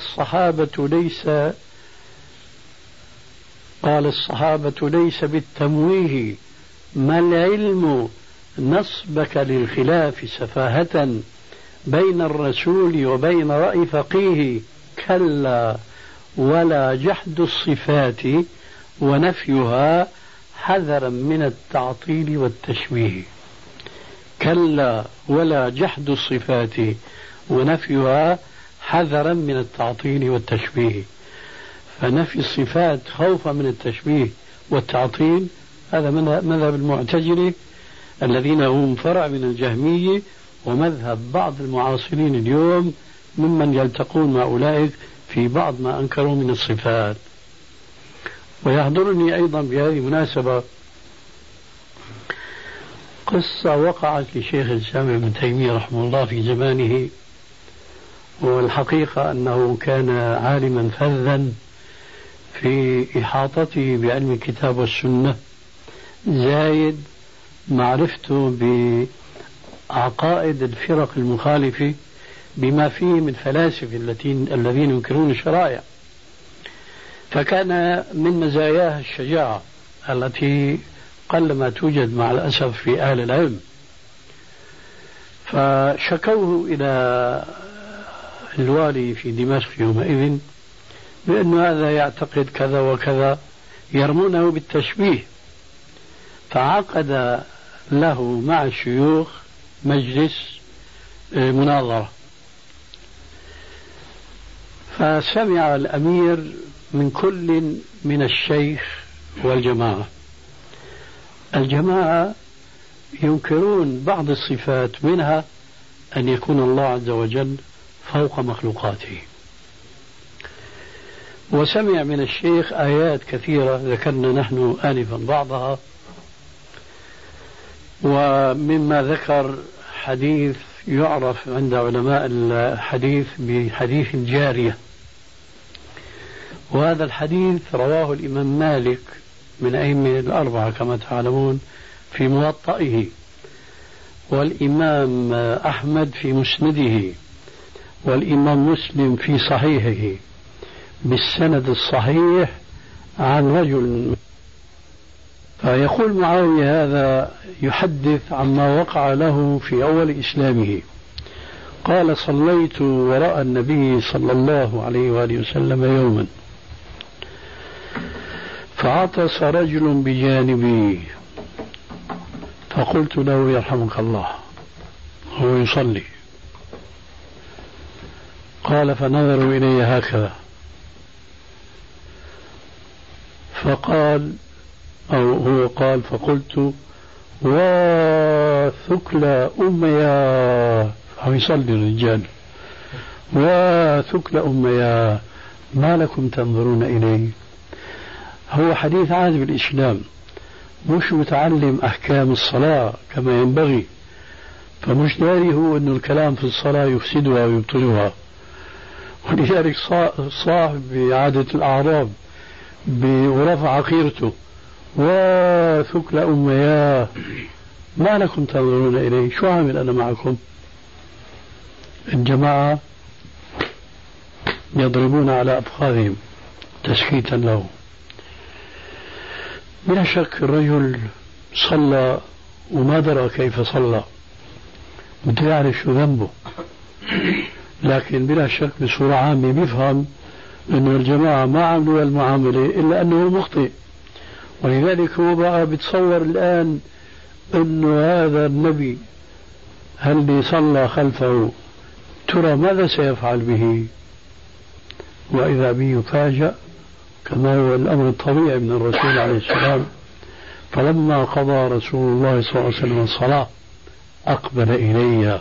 الصحابة ليس بالتمويه، ما العلم نصبك للخلاف سفاهة بين الرسول وبين رأي فقيه، كلا ولا جحد الصفات ونفيها حذرا من التعطيل والتشبيه. كلا ولا جحد الصفات ونفيها حذرا من التعطيل والتشبيه. فنفي الصفات خوفا من التشبيه والتعطيل هذا مذهب المعتزلة الذين هم فرع من الجهمية، ومذهب بعض المعاصرين اليوم ممن يلتقون مع أولئك في بعض ما أنكروا من الصفات. ويحضرني أيضا بهذه المناسبة قصة وقعت لشيخ الإسلام ابن تيمية رحمه الله في زمانه، والحقيقة أنه كان عالما فذا في إحاطته بعلم الكتاب والسنة، زايد معرفته بعقائد الفرق المخالفة بما فيه من فلاسفة الذين ينكرون الشرائع. فكان من مزاياه الشجاعة التي قلما توجد مع الأسف في أهل العلم. فشكوه إلى الوالي في دمشق يومئذ بأن هذا يعتقد كذا وكذا، يرمونه بالتشبيه. فعقد له مع الشيوخ مجلس مناظرة، فسمع الأمير من كل من الشيخ والجماعة. الجماعة ينكرون بعض الصفات، منها أن يكون الله عز وجل فوق مخلوقاته. وسمع من الشيخ آيات كثيرة ذكرنا نحن آنفا بعضها، ومما ذكر حديث يعرف عند علماء الحديث بحديث الجارية، وهذا الحديث رواه الإمام مالك من أئمة الأربعة كما تعلمون في موطئه، والإمام أحمد في مسنده، والإمام مسلم في صحيحه بالسند الصحيح عن رجل. فيقول معاوية هذا يحدث عما وقع له في أول إسلامه. قال: صليت وراء النبي صلى الله عليه وآله وسلم يوما، فعطس رجل بجانبي، فقلت له: يرحمك الله، هو يصلي. قال: فنظروا إلي هكذا، فقال أو هو قال، فقلت: وثكل أميا، هو يصلي الرجال، وثكل أميا، ما لكم تنظرون إلي؟ هو حديث عهد بالإسلام، مش متعلم أحكام الصلاة كما ينبغي، فمش داري هو أن الكلام في الصلاة يفسدها ويبطلها. ولذلك صاحب بعادة الأعراب ورفع قيرته: وثكل أمياه، ما لكم تنظرون إليه؟ شو عامل أنا معكم؟ الجماعة يضربون على أفخاذهم تسكيتا له. بلا شك الرجل صلى وما درى كيف صلى، بده يعرف شو ذنبه، لكن بلا شك بصورة عامة بيفهم أنه الجماعة ما عملوا المعاملة إلا أنه مخطئ. ولذلك هو بقى بتصور الآن أنه هذا النبي هل صلى خلفه ترى ماذا سيفعل به؟ وإذا به يفاجأ كما هو الأمر الطبيعي من الرسول عليه السلام. فلما قضى رسول الله صلى الله عليه وسلم الصلاة أقبل إلي،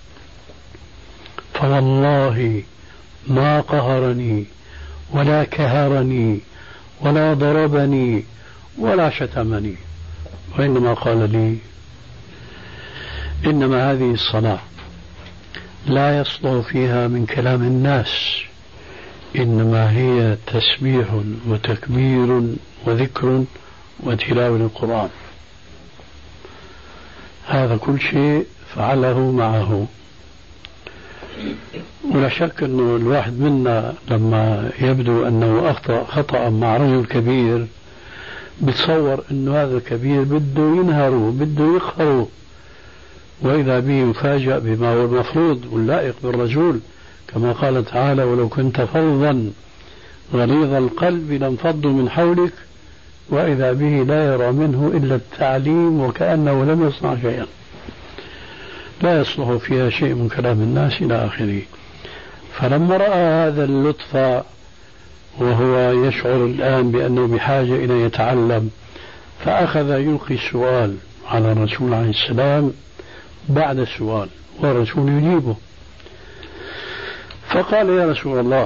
فوالله ما قهرني ولا كهرني ولا ضربني ولا شتمني، وإنما قال لي: إنما هذه الصلاة لا يصلح فيها من كلام الناس، إنما هي تسبيح وتكبير وذكر وتلاوة القرآن. هذا كل شيء فعله معه. ولا شك أنه الواحد منا لما يبدو أنه أخطأ خطأ مع رجل كبير بتصور أنه هذا الكبير بده ينهره، بده يقهره، وإذا به يفاجأ بما هو المفروض واللائق بالرجل، كما قال تعالى: ولو كنت فظا غليظ القلب لانفضوا من حولك، وإذا به لا يرى منه إلا التعليم وكأنه لم يصنع شيئا، لا يصلح فيها شيء من كلام الناس إلى آخره. فلما رأى هذا اللطف وهو يشعر الآن بأنه بحاجة إلى يتعلم، فأخذ يلقي السؤال على الرسول عليه السلام بعد السؤال، والرسول يجيبه. فقال: يا رسول الله،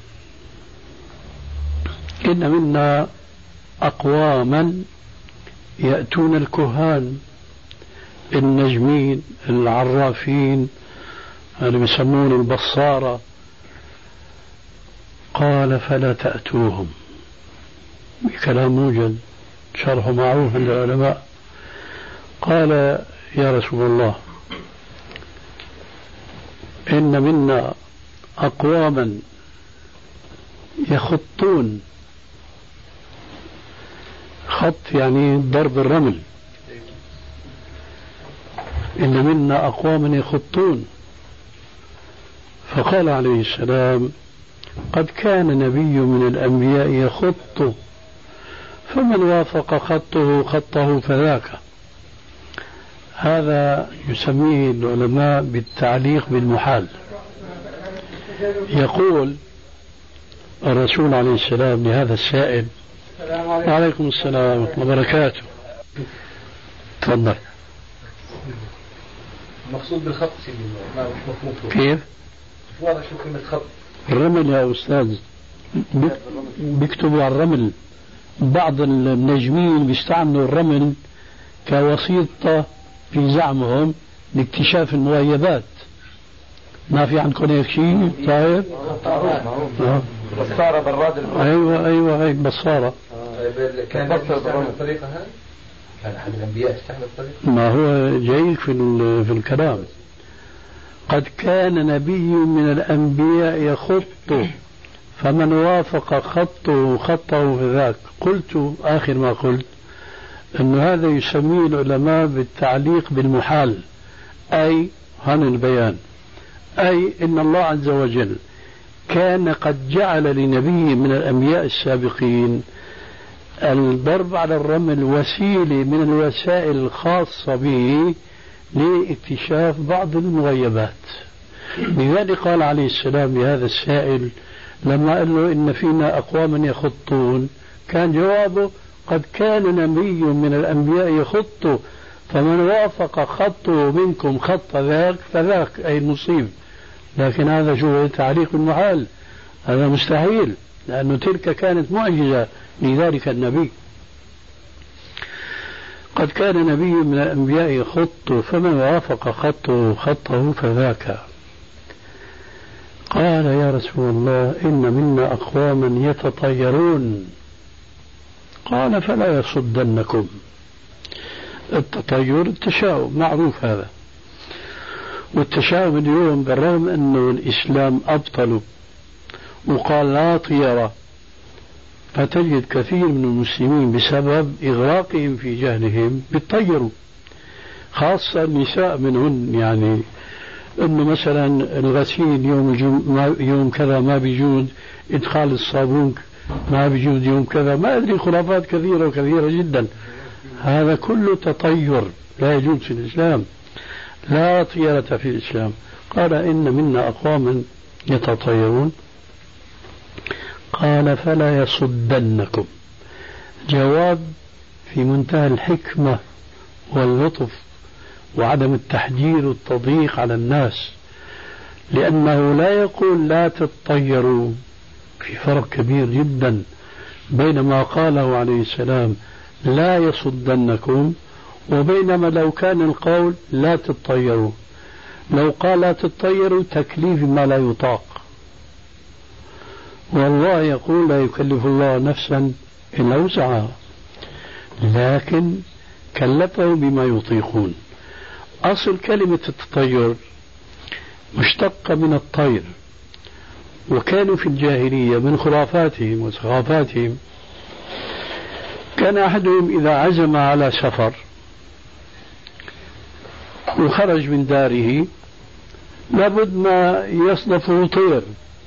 إن منا أقواما يأتون الكهان النجمين العرافين اللي بيسمون البصارة. قال: فلا تأتوهم. بكلام موجد شرح معروف عند العلماء. قال: يا رسول الله، إن منا أقواما يخطون، خط يعني ضرب الرمل، إن منا أقواما يخطون. فقال عليه السلام: قد كان نبي من الأنبياء يخط، فمن وافق خطه فذاك. هذا يسميه العلماء بالتعليق بالمحال. يقول الرسول عليه السلام لهذا السائل: وعليكم السلام ورحمة الله وبركاته. تفضل. المقصود بالخط سيدي ما مش مفهوم. كيف؟ واضح شو كلمة خط. الرمل يا أستاذ، بيكتبوا على الرمل. بعض النجمين بيستعملوا الرمل كوسيطة في زعمهم لاكتشاف المغيبات. ما في عندكم هيك شيء طاير؟ بصارة براد ايوه هيك بصارة. كان يستعمل الطريقة هاي؟ كان أحد الأنبياء يستعمل الطريقة؟ ما هو جاي في الكلام. قد كان نبي من الأنبياء يخط فمن وافق خطه فذاك. قلت آخر ما قلت أن هذا يسميه العلماء بالتعليق بالمحال، أي هن البيان، أي إن الله عز وجل كان قد جعل لنبي من الأنبياء السابقين الضرب على الرمل وسيلة من الوسائل الخاصة به لاكتشاف بعض المغيبات. لذلك قال عليه السلام لهذا السائل لما قال له إن فينا أقواما يخطون، كان جوابه قد كان نبي من الأنبياء يخط فمن وافق خطه منكم خط ذاك فذاك، أي المصيب. لكن هذا شو تعليق المحال، هذا مستحيل، لأنه تلك كانت معجزة لذلك النبي. قد كان نبي من الأنبياء يخط فمن وافق خطه فذاك. قال يا رسول الله إن منا أقواما يتطيرون. قال فلا يصدنكم. التطير التشاؤم معروف هذا، والتشاؤم اليوم بالرغم أنه الإسلام أبطله وقال لا طيرة، فتجد كثير من المسلمين بسبب إغراقهم في جهلهم بيطيروا، خاصة النساء منهن. يعني انه مثلا الغسيل يوم كذا ما بيجوز، ادخال الصابون ما بيجوز يوم كذا، ما ادري، خرافات كثيرة وكثيرة جدا. هذا كله تطير لا يجوز في الإسلام، لا طيرة في الإسلام. قال إن منا أقواما يتطيرون. قال فلا يصدنكم. جواب في منتهى الحكمة واللطف وعدم التحجير والتضييق على الناس، لأنه لا يقول لا تتطيروا. في فرق كبير جدا بين ما قاله عليه السلام لا يصدنكم وبينما لو كان القول لا تتطيروا. لو قال لا تتطيروا تكليف ما لا يطاق، والله يقول لا يكلف الله نفسا إلا وسعها، لكن كلفه بما يطيقون. أصل كلمة التطير مشتقة من الطير، وكانوا في الجاهلية من خرافاتهم وثقافاتهم كان أحدهم إذا عزم على سفر وخرج من داره لابد ما يصدفه طير.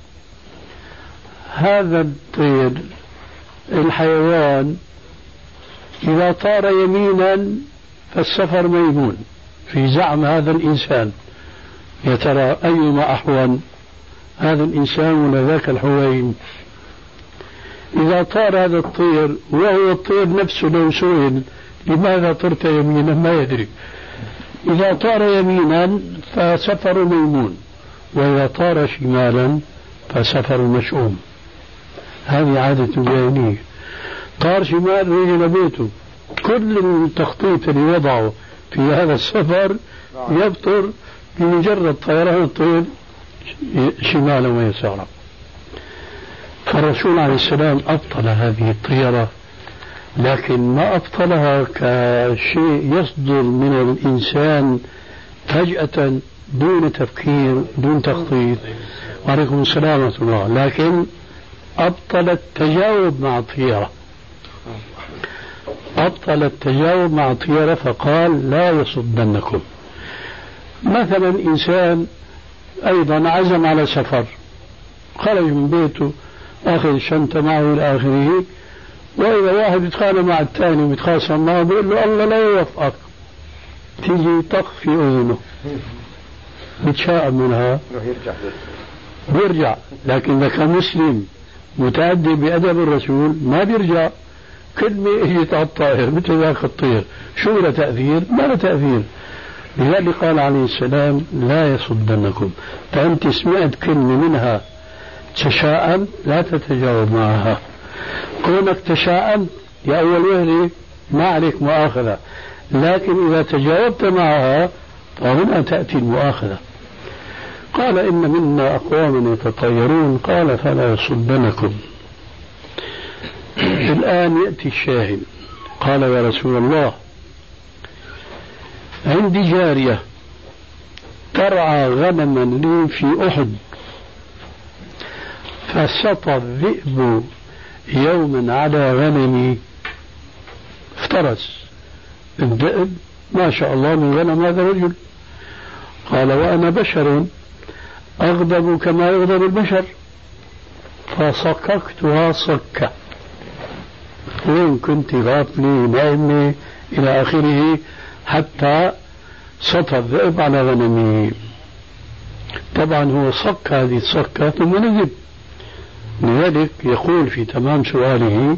هذا الطير الحيوان إذا طار يمينا فالسفر ميمون في زعم هذا الإنسان. يا ترى أيما أحوان، هذا الإنسان ولا ذاك الحوين؟ إذا طار هذا الطير وهو الطير نفسه لو سئل لماذا طرت يمينا ما يدري. إذا طار يمينا فسفر ميمون، وإذا طار شمالا فسفر مشؤوم. هذه عادة الجاهلية. طار شمال رجل بيته، كل التخطيط اللي وضعه في هذا السفر يبطر بمجرد طيران الطير شمالا ويسارا. فالرسول عليه السلام أبطل هذه الطيرة، لكن ما أبطلها كشيء يصدر من الإنسان فجأة دون تفكير دون تخطيط. وعليكم السلام ورحمة الله. لكن أبطل التجاوب مع الطيرة، أبطل التجاوب مع الطيرة فقال لا يصدنكم. مثلا إنسان أيضا عزم على سفر، خرج من بيته أخذ الشنطة معه إلى آخره، وإذا واحد يتخانق مع الثاني ويتخاصم معه بيقول له الله لا يوفقك، تيجي طق في أذنه يتشائم منها بيرجع. لكن إذا كان مسلم متأدب بأدب الرسول ما بيرجع. كلمة اجت على الطائر مثل ذاك الطير، شو له تأثير؟ ما له تأثير. لذلك قال عليه السلام لا يصدنكم. فأنت سمعت كلمة منها تشاءم لا تتجاوب معها. كونك تشاءم يا أول وهلة ما عليك مؤاخذة، لكن إذا تجاوبت معها فهنا تأتي المؤاخذة. قال إن منا أقوام يتطيرون. قال فلا يصدنكم. الآن يأتي الشاهد. قال يا رسول الله عندي جارية ترعى غنما لي في أحد، فسطى الذئب يوما على غنمي، افترس الذئب ما شاء الله من غنم هذا الرجل. قال وأنا بشر أغضب كما يغضب البشر، فصككتها صكة، وين كنت غافلي نائمة إلى آخره، حتى سطى الذئب على غنمي. طبعا هو صك هذه الصكة ثم نزل. لذلك يقول في تمام سؤاله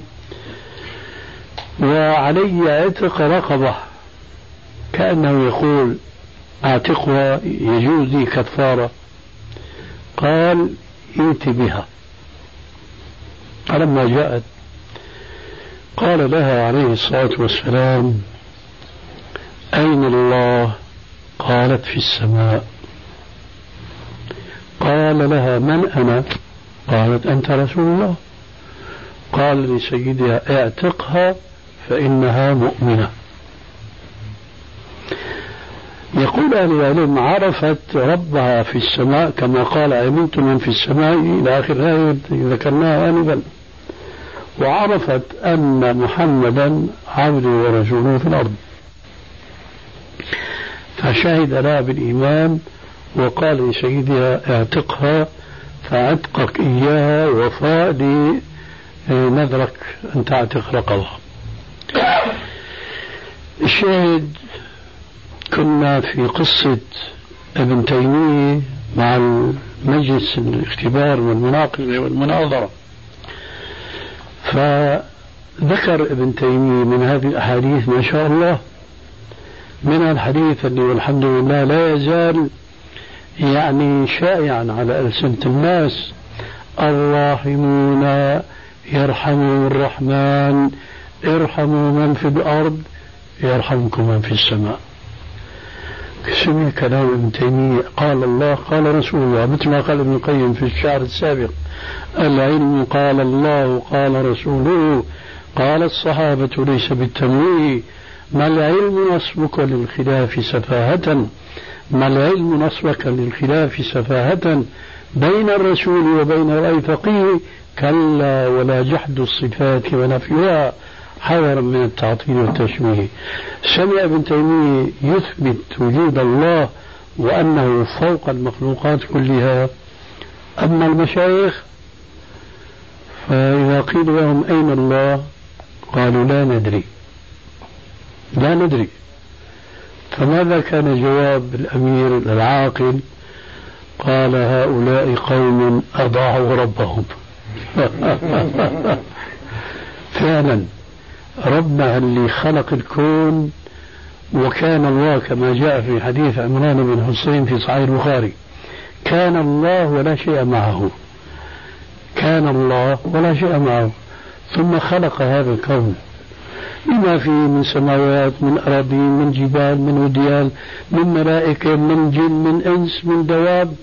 وعلي عتق رقبة، كأنه يقول اعتقها يجوز لي كفارة. قال ائت بها. فلما جاءت قال لها عليه الصلاة والسلام أين الله؟ قالت في السماء. قال لها من أنا؟ قالت أنت رسول الله. قال لسيدها اعتقها فإنها مؤمنة. يقول أهل العلم عرفت ربها في السماء كما قال علمت من في السماء إلى آخر الآية ذكرناها آنفا، وعرفت أن محمدا عبده ورسوله في الأرض، فشهد لها بالإيمان وقال لسيدها اعتقها، فعتقك إياها وفاء لنذرك أن تعتق رقبة. الشاهد كنا في قصة ابن تيمية مع المجلس الاختبار والمناقشة والمناظرة، فذكر ابن تيمية من هذه الأحاديث ما شاء الله، من الحديث اللي والحمد لله لا يزال يعني شائعا على ألسنة الناس: الراحمون يرحمهم الرحمن ارحموا من في الأرض يرحمكم من في السماء. سمع كلام ابن تيمية قال الله قال رسول الله، مثل ما قال ابن القيم في الشعر السابق: العلم قال الله قال رسوله قال الصحابة ليس بالتمويه، ما العلم نصبك للخلاف سفاهة، ما العلم نصبك للخلاف سفاهة، بين الرسول وبين رأي فقيه، كلا ولا جحد الصفات ونفيها حذرا من التعطيل والتشبيه. سمع ابن تيمية يثبت وجود الله وأنه فوق المخلوقات كلها. أما المشايخ فإذا قيل لهم أين الله قالوا لا ندري لا ندري. فماذا كان جواب الأمير العاقل؟ قال هؤلاء قوم أضاعوا ربهم. فعلا ربنا اللي خلق الكون، وكان الله كما جاء في حديث عمران بن حسين في صحيح البخاري: كان الله ولا شيء معه، كان الله ولا شيء معه، ثم خلق هذا الكون بما فيه من سماوات، من أراضين، من جبال، من وديان، من ملائكة، من جن، من إنس، من دواب.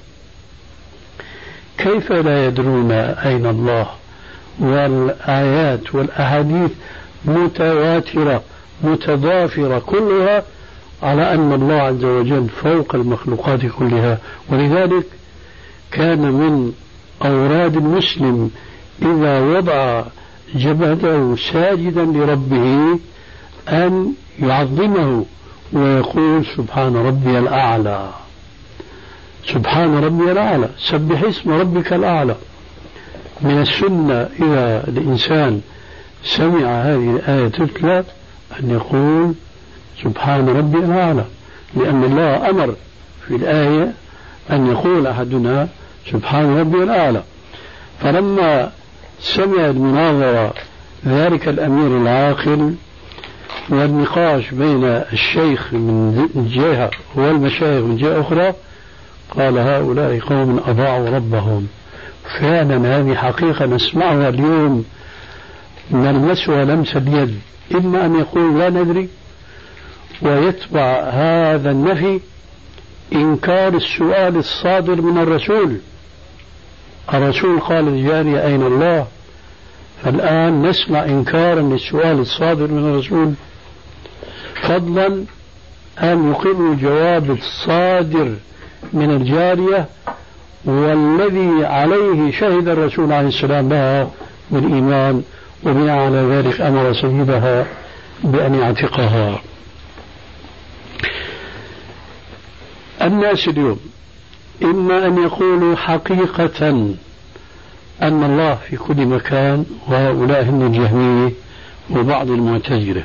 كيف لا يدرون أين الله؟ والآيات والأحاديث متواترة متضافرة كلها على أن الله عز وجل فوق المخلوقات كلها. ولذلك كان من أوراد المسلم إذا وضع جبهته ساجدا لربه أن يعظمه ويقول سبحان ربي الأعلى، سبحان ربي الأعلى، سبح اسم ربك الأعلى. من السنة إذا الإنسان سمع هذه الآية تتلى أن يقول سبحان ربي الأعلى، لأن الله أمر في الآية أن يقول أحدنا سبحان ربي الأعلى. فلما سمع المناظرة ذلك الأمير العاقل والنقاش بين الشيخ من جهة والمشايخ من جهة أخرى، قال هؤلاء قوم أضاعوا ربهم. فعلا هذه حقيقة نسمعها اليوم، نلمسها لمس اليد، إما أن يقول لا ندري ويتبع هذا النفي إنكار السؤال الصادر من الرسول. الرسول قال للجارية أين الله؟ فالآن نسمع إنكارا للسؤال الصادر من الرسول، فضلا أن يقر الجواب الصادر من الجارية والذي عليه شهد الرسول عليه السلام لها بالإيمان، وبناء على ذلك أمر سيدها بأن يعتقها. الناس اليوم إما أن يقولوا حقيقة أن الله في كل مكان، وهؤلاء هم الجهمية وبعض المعتزلة،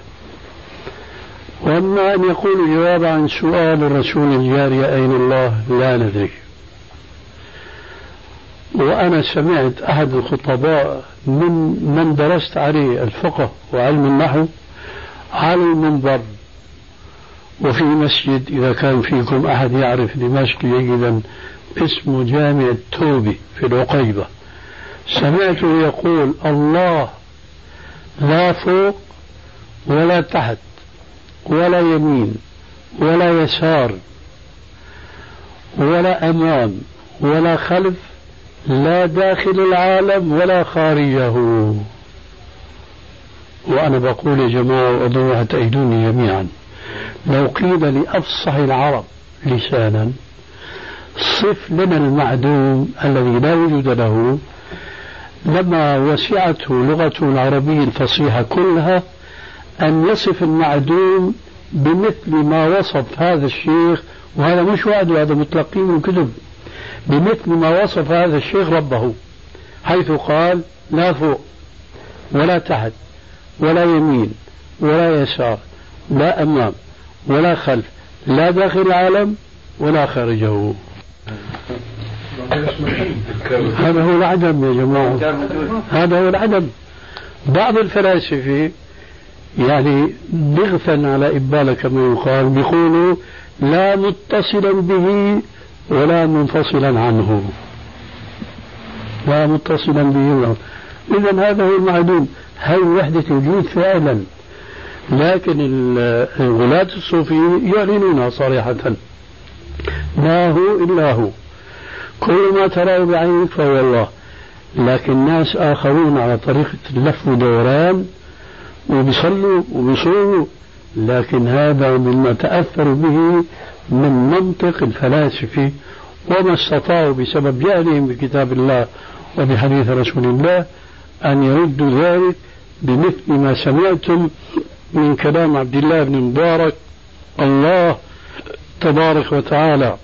وأما أن يقولوا جواب عن سؤال الرسول الجارية أين الله لا ندري. وأنا سمعت أحد الخطباء من درست عليه الفقه وعلم النحو على المنبر وفي مسجد، إذا كان فيكم أحد يعرف دمشق جيدا اسمه جامع التوبي في العقيبة، سمعته يقول الله لا فوق ولا تحت ولا يمين ولا يسار ولا أمام ولا خلف، لا داخل العالم ولا خارجه. وأنا بقول يا جماعة وأدعو حتى أيدوني جميعا، لو قيل لأفصح العرب لسانا صف لنا المعدوم الذي لا وجود له، لما وسعته لغته العربية الفصيحة كلها أن يصف المعدوم بمثل ما وصف هذا الشيخ، وهذا مش وعد، وهذا متلقين من كتب، بمثل ما وصف هذا الشيخ ربه، حيث قال لا فوق ولا تحت ولا يمين ولا يسار لا أمام ولا خلف، لا داخل العالم ولا خارجه. هذا هو العدم يا جماعة، هذا هو العدم. بعض الفلاسفة يعني بغثا على إبالة كما يقال بيقولوا لا متصلا به ولا منفصلا عنه، لا متصلا به. إذا هذا هو المعدوم، هي وحدة وجود فعلا، لكن الغلاة الصوفيين يعلنونها صريحة، ما هو إلا هو، كل ما تراه بعينك فهو الله. لكن ناس آخرون على طريقة اللف ودوران وبيصلوا وبيصوموا، لكن هذا مما تأثروا به من منطق الفلاسفة، وما استطاعوا بسبب جهلهم بكتاب الله وبحديث رسول الله أن يردوا ذلك بمثل ما سمعتم من كلام عبد الله بن مبارك: الله تبارك وتعالى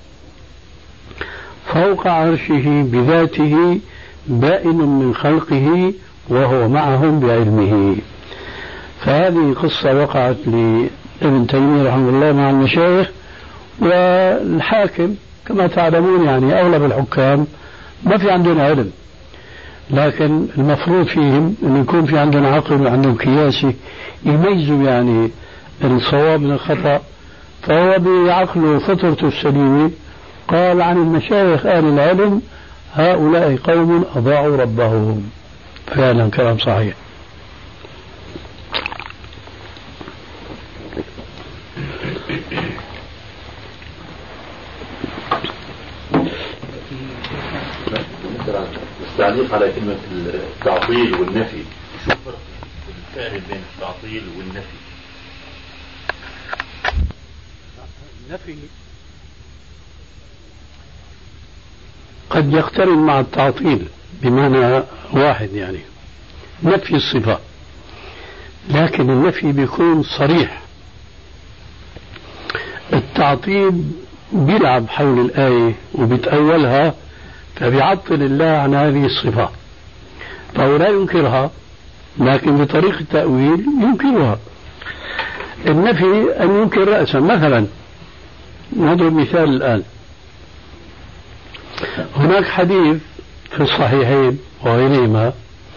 فوق عرشه بذاته بائن من خلقه وهو معهم بعلمه. فهذه قصة وقعت لابن تيمية رحمه الله مع المشايخ، والحاكم كما تعلمون يعني أغلب الحكام ما في عندهم علم، لكن المفروض فيهم أن يكون في عندهم عقل وعندهم كياسي يميزوا يعني الصواب من الخطأ. فهو بعقله فطرته السليمة قال عن المشايخ أهل العلم: هؤلاء قوم أضاعوا ربهم. فعلا كلام صحيح. التعليق على كلمة التعطيل والنفي، شو الفرق الفارق بين التعطيل والنفي؟ النفي قد يقترن مع التعطيل بمعنى واحد، يعني نفي الصفة، لكن النفي بيكون صريح. التعطيل بيلعب حول الآية وبيتأولها، فبيعطل الله عن هذه الصفة، فهو لا ينكرها، لكن بطريقة التأويل ينكرها. النفي أن ينكر رأسا. مثلا نضرب مثال الآن، هناك حديث في الصحيحين وغيرهما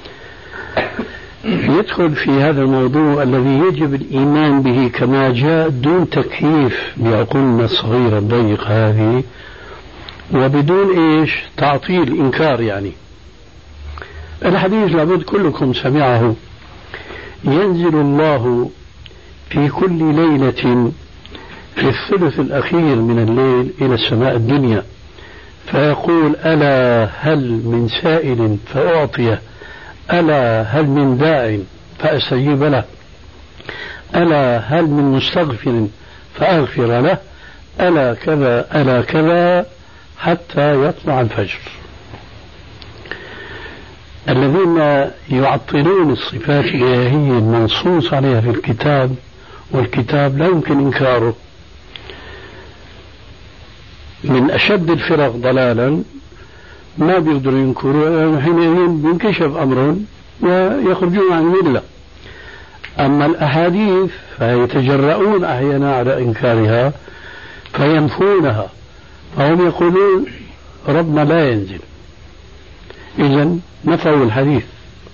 يدخل في هذا الموضوع الذي يجب الإيمان به كما جاء دون تكييف بعقولنا الصغيرة الضيقة هذه، وبدون إيش تعطيل إنكار. يعني الحديث لابد كلكم سمعه: ينزل الله في كل ليلة في الثلث الأخير من الليل إلى السماء الدنيا فيقول: ألا هل من سائل فأعطيه، ألا هل من داع فأستجيب له، ألا هل من مستغفر فأغفر له، ألا كذا ألا كذا، حتى يطلع الفجر. الذين يعطلون الصفات الإلهية المنصوص عليها في الكتاب، والكتاب لا يمكن إنكاره، من أشد الفرق ضلالا، ما بيقدروا ينكروا، حينئذ بينكشف أمرهم ويخرجون عن الملة. أما الأحاديث فيتجرؤون أحيانا على إنكارها فينفونها، فهم يقولون ربنا لا ينزل، إذن نفوا الحديث.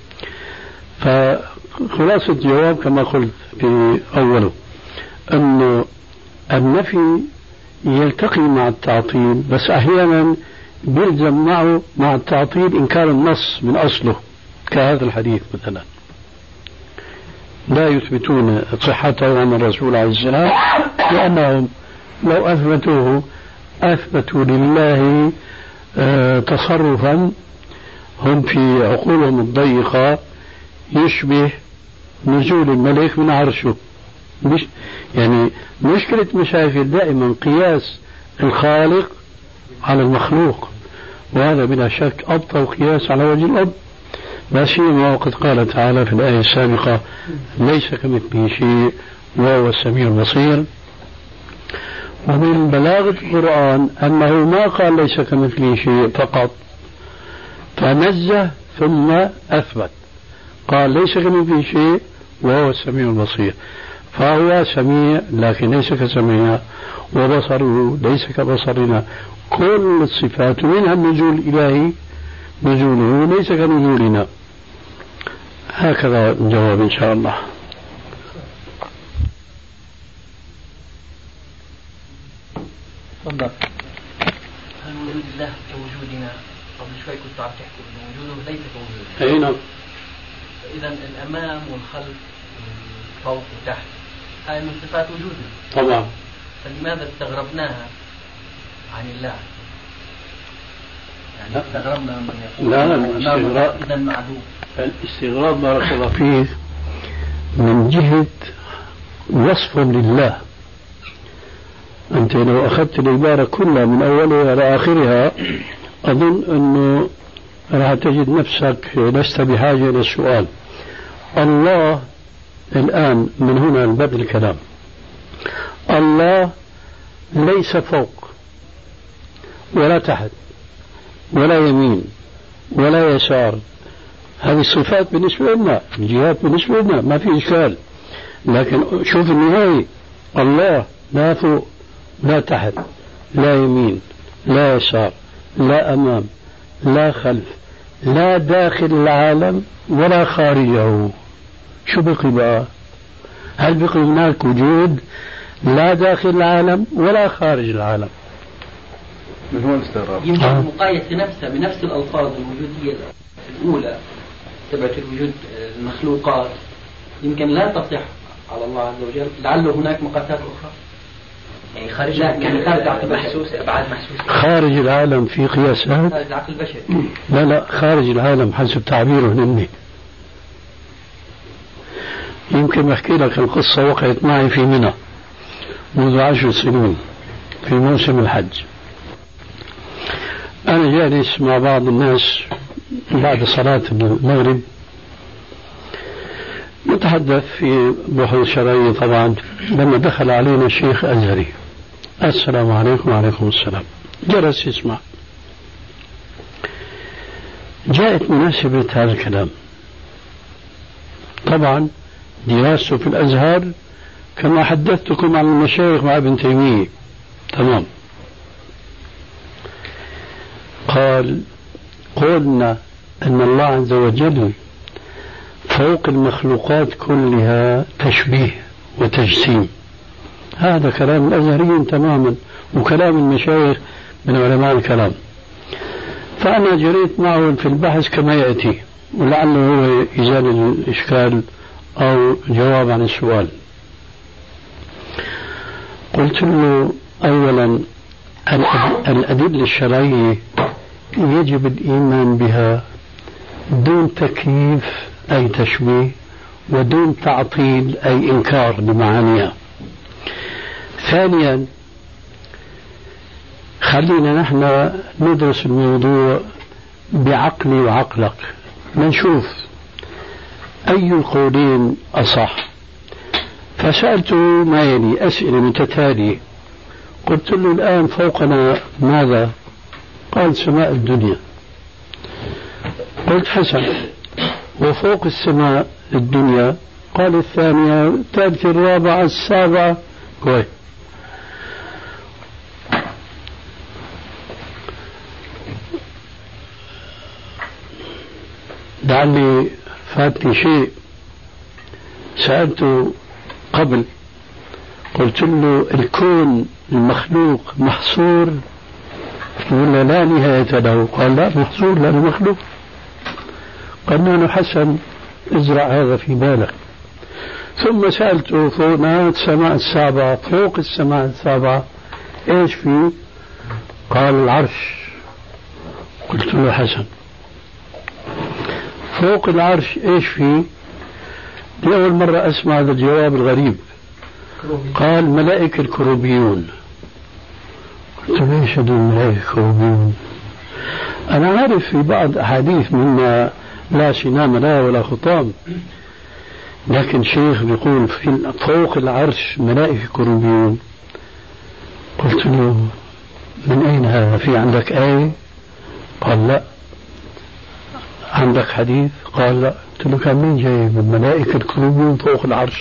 فخلاصة الجواب كما قلت في أوله أن النفي يلتقي مع التعطيل، بس أحيانا بيلزم معه مع التعطيل إنكار النص من أصله، كهذا الحديث مثلا لا يثبتون صحته عن الرسول عليه السلام، لأنهم لو أثبتوه أثبتوا لله تصرفا هم في عقولهم الضيقة يشبه نزول الملك من عرشه. مش يعني مشكلة مشايخ دائما قياس الخالق على المخلوق، وهذا بلا شك أبطل قياس على وجه الأرض، لا سيما وقد قال تعالى في الآية السابقة ليس كمثله شيء وهو السميع البصير. ومن بلاغة القرآن أنه ما قال ليس كمثله شيء فقط فنزه ثم أثبت، قال ليس كمثله شيء وهو السميع البصير، فهو سميع لكن ليس كسميع، وبصره ليس كبصرنا. كل الصفات منها النزول الإلهي نزوله ليس كنزولنا. هكذا الجواب إن شاء الله. تفضل. هل وجود الله كوجودنا؟ قبل شوي كنت عم تحكي انه وجوده ليس كوجودنا. اي نعم. اذا الامام والخلف فوق وتحت هاي من صفات وجودنا. طبعا. فلماذا استغربناها عن الله؟ يعني استغربنا من يقول لا الاستغراب اذا معدوم. الاستغراب بارك الله فيه من جهة وصف لله. أنت لو أخذت العبارة كلها من أولها إلى آخرها أظن أنه راح تجد نفسك لست بحاجة إلى السؤال. الله الآن من هنا بدء الكلام، الله ليس فوق ولا تحت ولا يمين ولا يسار. هذه الصفات بالنسبة لنا، الجهات بالنسبة لنا ما في إشكال، لكن شوف النهاية، الله لا فوق لا تحت لا يمين لا يسار لا أمام لا خلف لا داخل العالم ولا خارجه. شو بقي بقى؟ هل بقي هناك وجود لا داخل العالم ولا خارج العالم؟ من هو الاستغراب؟ يمكن المقايسة نفسها بنفس الألفاظ الوجودية الأولى تبعت الوجود المخلوقات يمكن لا تصح على الله عز وجل، لعله هناك مقاسات أخرى. يعني خارج عقل محسوسة، أبعاد محسوسة. خارج العالم في قياسات؟ خارج العقل البشري. لا خارج العالم حسب تعبيره مني. يمكن أحكي لك القصة وقعت معي في منى منذ 10 سنين في موسم الحج. أنا جالس مع بعض الناس بعد صلاة المغرب نتحدث في بحوث شرعية طبعا، لما دخل علينا الشيخ أزهري، السلام عليكم. وعليكم السلام. جلس يسمع. جاءت مناسبة هذا الكلام. طبعا دراسته في الأزهر كما حدثتكم عن المشايخ مع ابن تيمية. تمام. قال قلنا أن الله عز وجل فوق المخلوقات كلها تشبيه وتجسيم. هذا كلام الأزهريين تماما وكلام المشايخ من علماء الكلام. فأنا جريت معه في البحث كما يأتي، ولعله هو إزالة الإشكال أو جواب عن السؤال. قلت له أولا الأدلة الشرعية يجب الإيمان بها دون تكييف أي تشبيه ودون تعطيل أي إنكار لمعانيها. ثانيا خلينا نحن ندرس الموضوع بعقلي وعقلك، نشوف أي القولين أصح. فسألته ما يلي أسئلة متتالية، قلت له الآن فوقنا ماذا؟ قال سماء الدنيا. قلت حسن، وفوق السماء الدنيا؟ قال الثانية الثالثة الرابعة السابعة. كويس. لعلي فاتني شيء سألته قبل، قلت له الكون المخلوق محصور ولا لا نهاية له؟ قال لا محصور لأنه مخلوق. قلنا له حسن ازرع هذا في بالك. ثم سألته فوق السماء السابعة، فوق السماء السابعة ايش فيه؟ قال العرش. قلت له حسن، فوق العرش ايش فيه؟ لأول مرة أسمع هذا الجواب الغريب. قال ملائكة الكروبيون. قلت له ليش هذول الملائكة الكروبيون؟ أنا عارف في بعض أحاديث مما لا سنام لا ولا خطام، لكن شيخ بيقول في فوق العرش ملائكة كروبيون. قلت له من أين هذا؟ في عندك آية؟ قال لا. عندك حديث؟ قال لا. قلت له كان مين جايب الملائكة الكروبيون فوق العرش؟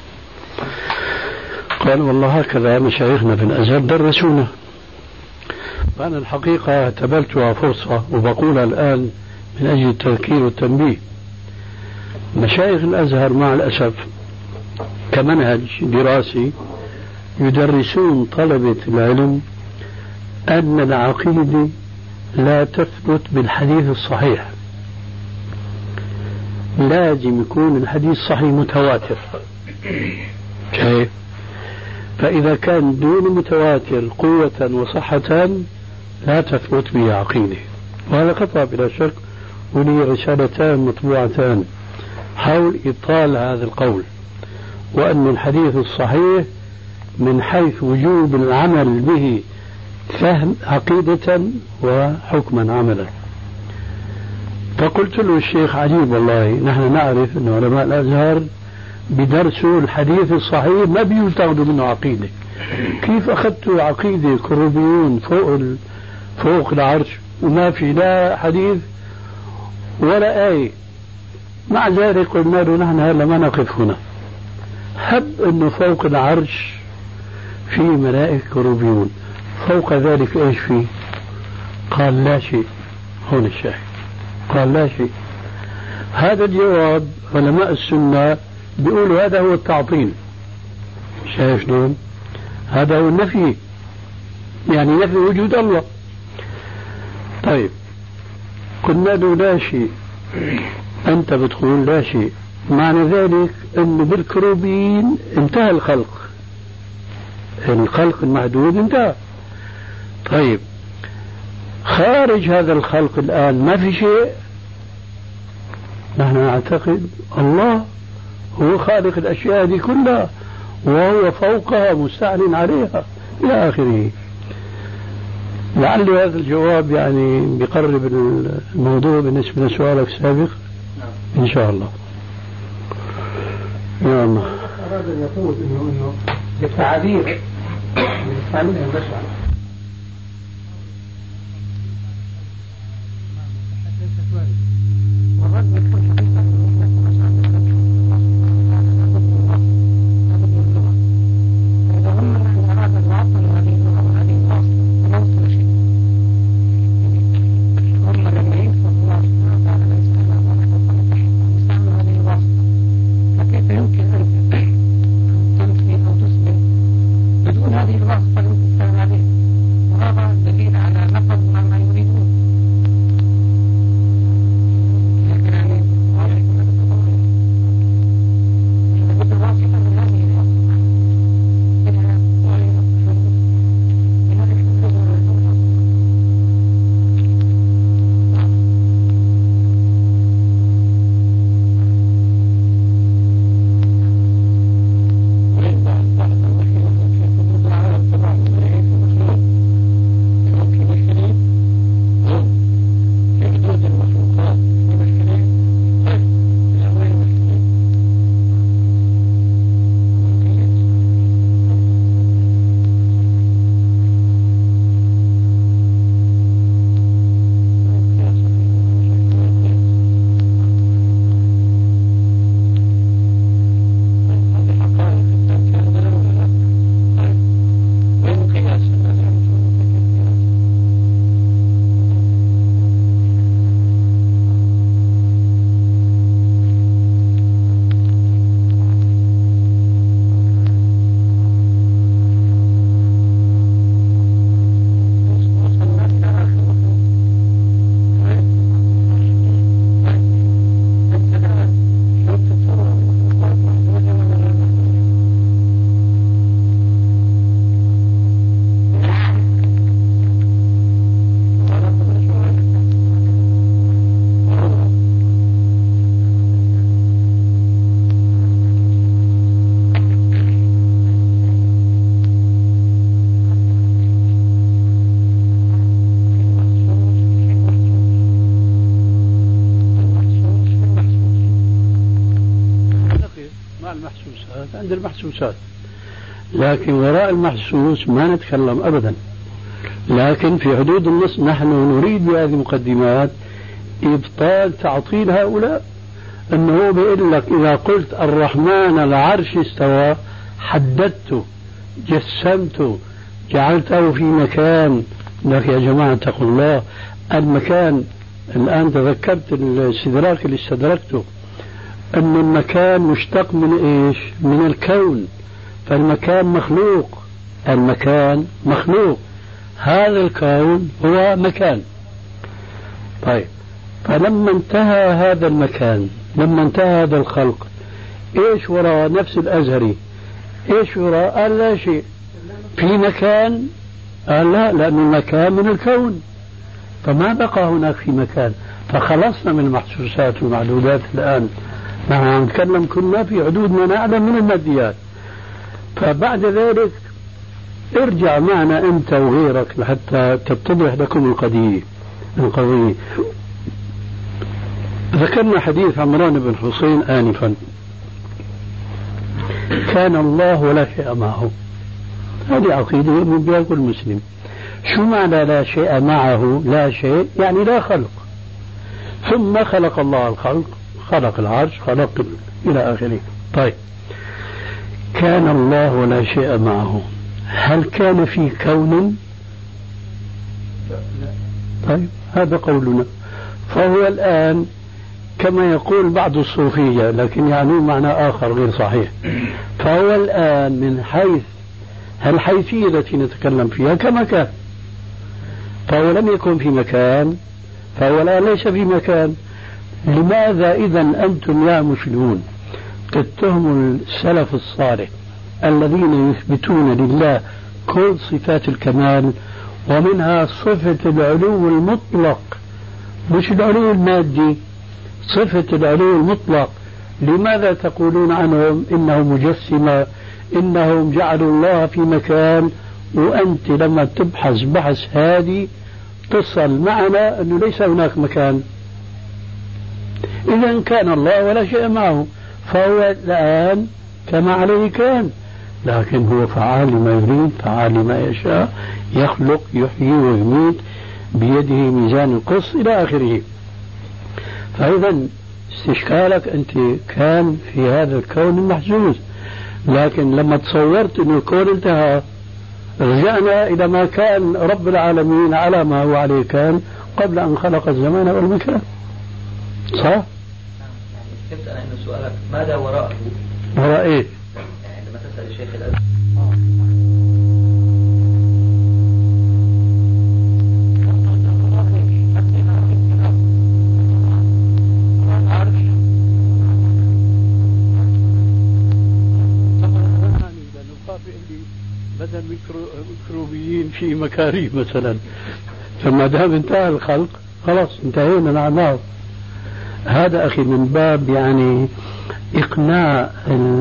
قال والله هكذا مشايخنا في الأزهر درسونا. فأنا الحقيقة اعتبرتها فرصة وبقولها الآن من أجل التذكير والتنبيه. مشايخ الأزهر مع الأسف كمنهج دراسي يدرسون طلبة العلم أن العقيدة لا تثبت بالحديث الصحيح، لازم يكون الحديث صحيح متواتر. كيف؟ فإذا كان دون متواتر قوة وصحة لا تثبت به عقيدة، وهذا خطأ بلا شك. ولي رسالتان مطبوعتان حول إبطال هذا القول، وأن الحديث الصحيح من حيث وجوب العمل به فهم عقيدة وحكما عملا. فقلت له الشيخ عجيب والله، نحن نعرف أن علماء الأزهر بدرسوا الحديث الصحيح ما بيتاخذوا منه عقيدة، كيف أخذتوا عقيدة كروبيون فوق العرش وما في لا حديث ولا آية؟ مع ذلك قلنا له نحن هلا ما نقف هنا، هب أنه فوق العرش في ملائكة كروبيون، فوق ذلك ايش فيه؟ قال لا شيء. هون الشاهد، قال لا شيء. هذا الجواب علماء السنة بيقولوا هذا هو التعطيل. شايف شلون؟ هذا هو النفي، يعني نفي وجود الله. طيب قلنا له لا شيء، أنت بتقول لا شيء، معنى ذلك أنه بالكروبين انتهى الخلق، الخلق المحدود انتهى. طيب خارج هذا الخلق الآن ما في شيء. نحن نعتقد الله هو خالق الأشياء دي كلها وهو فوقها مستعلن عليها إلى آخره. لعل هذا الجواب يعني بيقرب الموضوع بالنسبة لسؤالك السابق إن شاء الله. يا الله. أراد أن يقول إنه للتعابير يستعملها البشر. بدون هذه الوصفة المستعمل عليه المحسوسات، لكن وراء المحسوس ما نتكلم أبدا. لكن في حدود النص نحن نريد بهذه المقدمات إبطال تعطيل هؤلاء، أنه بيقول لك إذا قلت الرحمن العرش استوى حددته جسمته جعلته في مكان. لك يا جماعة اتقوا الله، المكان الآن تذكرت الاستدراك اللي استدركته، أن المكان مشتق من إيش؟ من الكون، فالمكان مخلوق، المكان مخلوق، هذا الكون هو مكان. طيب، فلما انتهى هذا المكان، لما انتهى هذا الخلق، ايش وراء نفس الأزهري؟ ايش وراء؟ قال لا شيء في مكان. قال لا، لأن المكان من الكون، فما بقى هناك في مكان، فخلصنا من المحسوسات والمعدودات. الآن نحن نتكلم كنا في حدود ما نعلم من الماديات. فبعد ذلك ارجع معنا أنت وغيرك لحتى تتضح لكم القضية. ذكرنا حديث عمران بن حسين آنفا، كان الله ولا شيء معه. هذه عقيدة يؤمن بها كل مسلم. شو معنى لا شيء معه؟ لا شيء يعني لا خلق، ثم خلق الله الخلق، خلق العرش، خلق إلى آخره. طيب، كان الله ولا شيء معه، هل كان في كون؟ طيب، هذا قولنا. فهو الآن كما يقول بعض الصوفية، لكن يعني معنى آخر غير صحيح. فهو الآن من حيث الحيثية التي نتكلم فيها كما كان، فهو لم يكن في مكان، فهو الآن ليس في مكان. لماذا إذا أنتم يا مسلمون تتهموا السلف الصالح الذين يثبتون لله كل صفات الكمال، ومنها صفة العلو المطلق، مش العلو المادي، صفة العلو المطلق؟ لماذا تقولون عنهم إنهم مجسمة، إنهم جعلوا الله في مكان، وأنت لما تبحث بحث هادي تصل معنا أنه ليس هناك مكان؟ إذا كان الله ولا شيء معه، فهو الآن كما عليه كان، لكن هو فعال لما يريد، فعال لما يشاء، يخلق يحيي ويميت بيده ميزان القسط إلى آخره. فإذا استشكالك أنت كان في هذا الكون المحسوس، لكن لما تصورت أن الكون انتهى رجعنا إلى ما كان رب العالمين على ما هو عليه كان قبل أن خلق الزمان والمكان. صح؟ يعني فهمت أنا إنه سؤالك ماذا وراءه؟ وراء إيه؟ يعني لما تسأل الشيخ الأزهري بدل ميكروبيين في مكاريه مثلا، فما دام انتهى الخلق خلاص انتهينا معناه. هذا أخي من باب يعني إقناع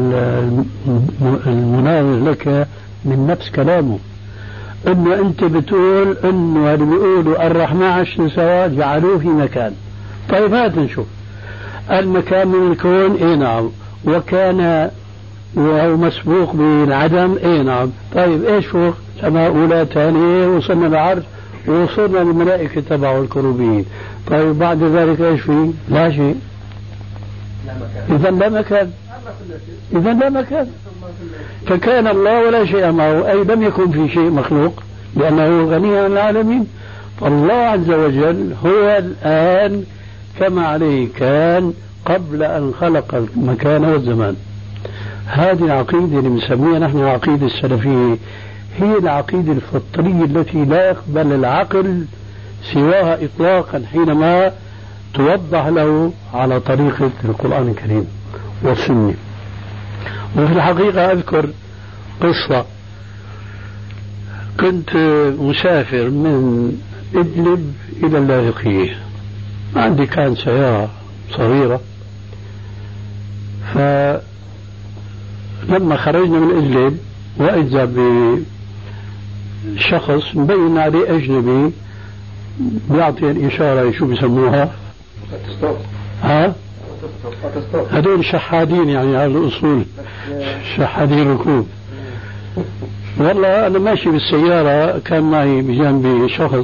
المناظر لك من نفس كلامه، إنه أنت بتقول إنه اللي بيقولوا الرحمن عرش استوى جعلوه في مكان. طيب هات نشوف المكان من الكون. إيه نعم، وكان وهو مسبوق بالعدم. إيه نعم. طيب إيش فوق؟ سماء أولى ثانية، وصلنا العرش، ووصلنا للملائكة تبعه الكروبيين. طيب بعد ذلك إيش فيه؟ لا شيء. إذا لا مكان، إذا لا مكان. فكان الله ولا شيء معه، أي لم يكن في شيء مخلوق لأنه غني عن العالمين. فالله عز وجل هو الآن كما عليه كان قبل أن خلق المكان والزمان. هذه العقيدة اللي بنسميها نحن العقيدة السلفية هي العقيدة الفطرية التي لا يقبل العقل سواها إطلاقا حينما توضح له على طريقة القرآن الكريم والسنة. وفي الحقيقة أذكر قصة، كنت مسافر من إدلب إلى اللاذقية، عندي كان سيارة صغيرة، فلما خرجنا من إدلب وإذا بشخص مبين عليه أجنبي بيعطي الإشارة شو بيسموها؟ ها؟ هذول شحادين يعني على الأصول شحذي ركوب. والله أنا ماشي بالسيارة كان معي بجنبي شخص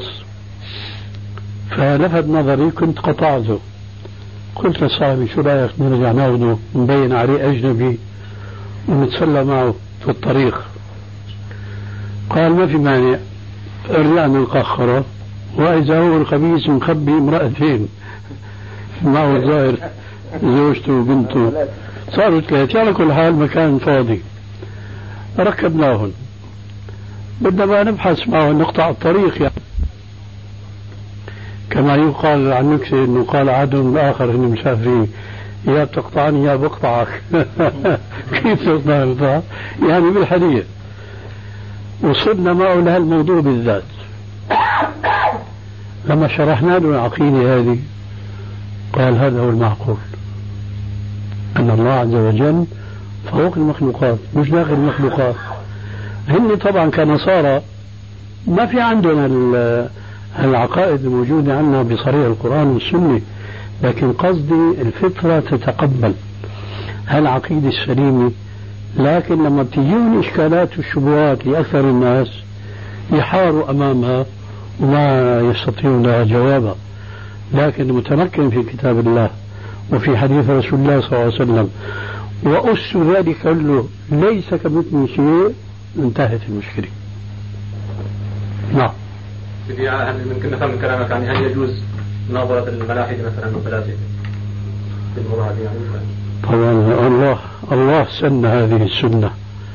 فلفت نظري كنت قطعته، قلت لصاحبي شو رأيك نرجع ناخده نبين عليه أجنبي ونتسلى معه في الطريق. قال ما في مانع. رجعنا القاخرة وإذا هو الخبيث مخبي امرأتين معه الظاهر زوجته وبنته، صاروا ثلاثة. على كل حال مكان فاضي ركبناهن، بدنا ما نبحث معه نقطع الطريق يعني. كما يقال عن نكسة انه قال عدو الاخر انه مسافرين يا بتقطعني يا بقطعك. كيف تقطع يعني بالحديث. وصلنا معه لهالموضوع بالذات. لما شرحنا له العقيدة هذه قال هذا هو المعقول، أن الله عز وجل فوق المخلوقات مش داخل المخلوقات. هن طبعا كنصارى ما في عندنا العقائد الموجودة عندنا بصريح القرآن والسنة، لكن قصدي الفطرة تتقبل هالعقيدة السليمة. لكن لما بتجيهم إشكالات والشبهات لأكثر الناس يحاروا أمامها وما يستطيعون لها جوابا. لكن المتمكن في كتاب الله وفي حديث رسول الله صلى الله عليه وسلم وأس ذلك كله ليس كمثل شيء انتهت المشكلة. نعم. هل ممكن نفهم من كلامك يعني هل يجوز مناظرة الملاحدة مثلا والفلاسفة في المراد يعني؟ طبعا الله سن هذه السنة.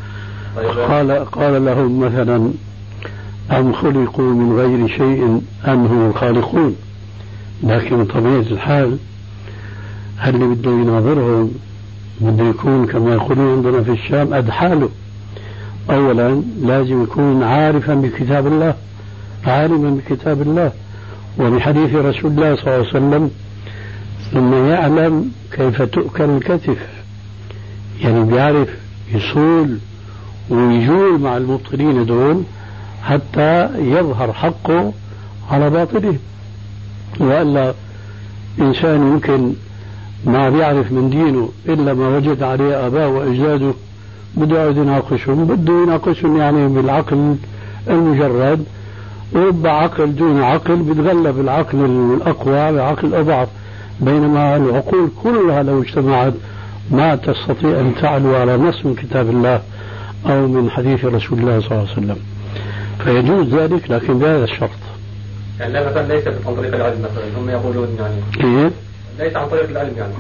طيب. قال لهم مثلا أم خلقوا من غير شيء أم هم الخالقون. لكن طبيعة الحال هل اللي بده يناظرهم بده يكون كما يقولون عندنا في الشام أدحاله. أولا لازم يكون عارفا بكتاب الله، عالما بكتاب الله وبحديث رسول الله صلى الله عليه وسلم، ثم يعلم كيف تؤكل الكتف، يعني بيعرف يصول ويجول مع المبطلين دول حتى يظهر حقه على باطله. وإلا إنسان يمكن ما بيعرف من دينه إلا ما وجد عليه آباء وأجداده بده يناقشهم، بده يناقشهم يعني بالعقل المجرد، ورب عقل دون عقل بتغلب العقل الأقوى على عقل الأضعف، بينما العقول كلها لو اجتمعت ما تستطيع أن تعلو على نص من كتاب الله أو من حديث رسول الله صلى الله عليه وسلم. فيجوز ذلك لكن بهذا الشرط. يعني لا مثلا ليس عن طريق العلم مثلا هم يقولون يعني ليس عن طريق العلم يعني.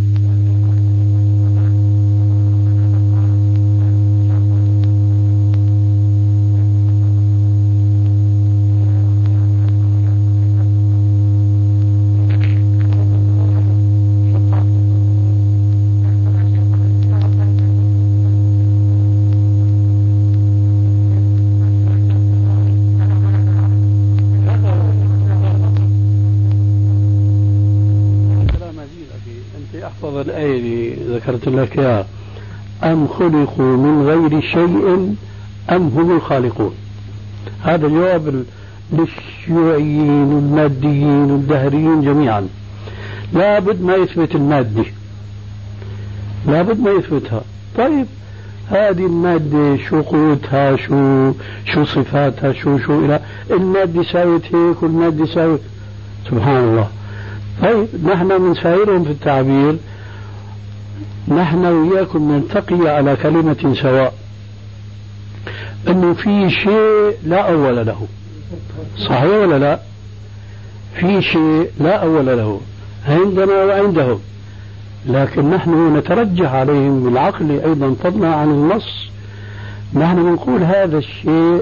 الآية اللي ذكرت لك يا أم خلقوا من غير شيء أم هم الخالقون. هذا جواب للشيوعيين والماديين والدهريين جميعا. لا بد ما يثبت المادة، لا بد ما يثبتها. طيب هذه المادة شو قوتها، شو صفاتها، شو إلى المادة ساوت هيك والمادة ساوت، سبحان الله. طيب نحن من سائرهم في التعبير نحن وياكم نلتقي على كلمة سواء، انه في شيء لا اول له، صحيح ولا لا؟ في شيء لا اول له عندنا وعندهم، لكن نحن نترجح عليهم بالعقل ايضا فضلا عن النص. نحن نقول هذا الشيء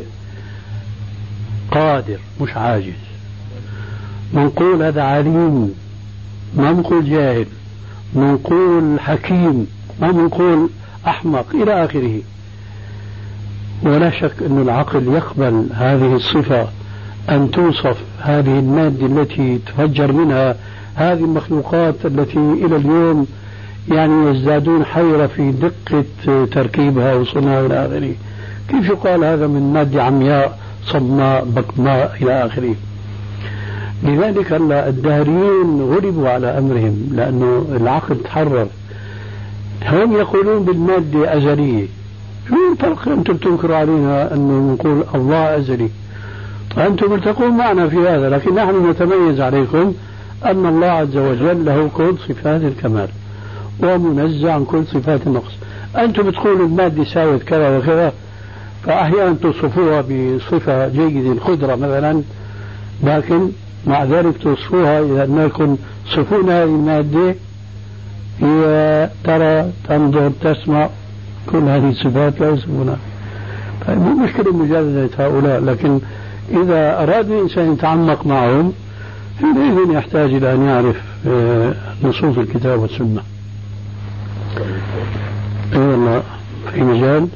قادر مش عاجز، نقول هذا عليم ما نقول جاهل، نقول حكيم ما نقول أحمق إلى آخره. ولا شك أن العقل يقبل هذه الصفة أن توصف هذه المادة التي تفجر منها هذه المخلوقات التي إلى اليوم يعني يزدادون حيرة في دقة تركيبها وصنعها إلى آخره. كيف يقال هذا من مادة عمياء صماء بكماء إلى آخره؟ لذلك الدهريين غلبوا على أمرهم لأنه العقل تحرر. هم يقولون بالمادة أزلية. شو الفرق؟ أنتم بتنكروا علينا أنه نقول الله أزلي، فأنتم التقون معنا في هذا، لكن نحن نتميز عليكم أن الله عز وجل له كل صفات الكمال ومنزه عن كل صفات النقص. أنتم بتقولوا المادة ساوت كذا وكذا، فأحيانا توصفوها بصفة جيدة القدرة مثلا، لكن مع ذلك توصفوها إذا أنكم صفون هذه المادة هي ترى تنظر تسمع، كل هذه الصفات لا يصفونها. مو مشكلة مجادلة هؤلاء، لكن إذا أراد الإنسان يتعمق معهم حينئذ يحتاج إلى أن يعرف نصوص الكتاب والسنة. أي والله في مجال.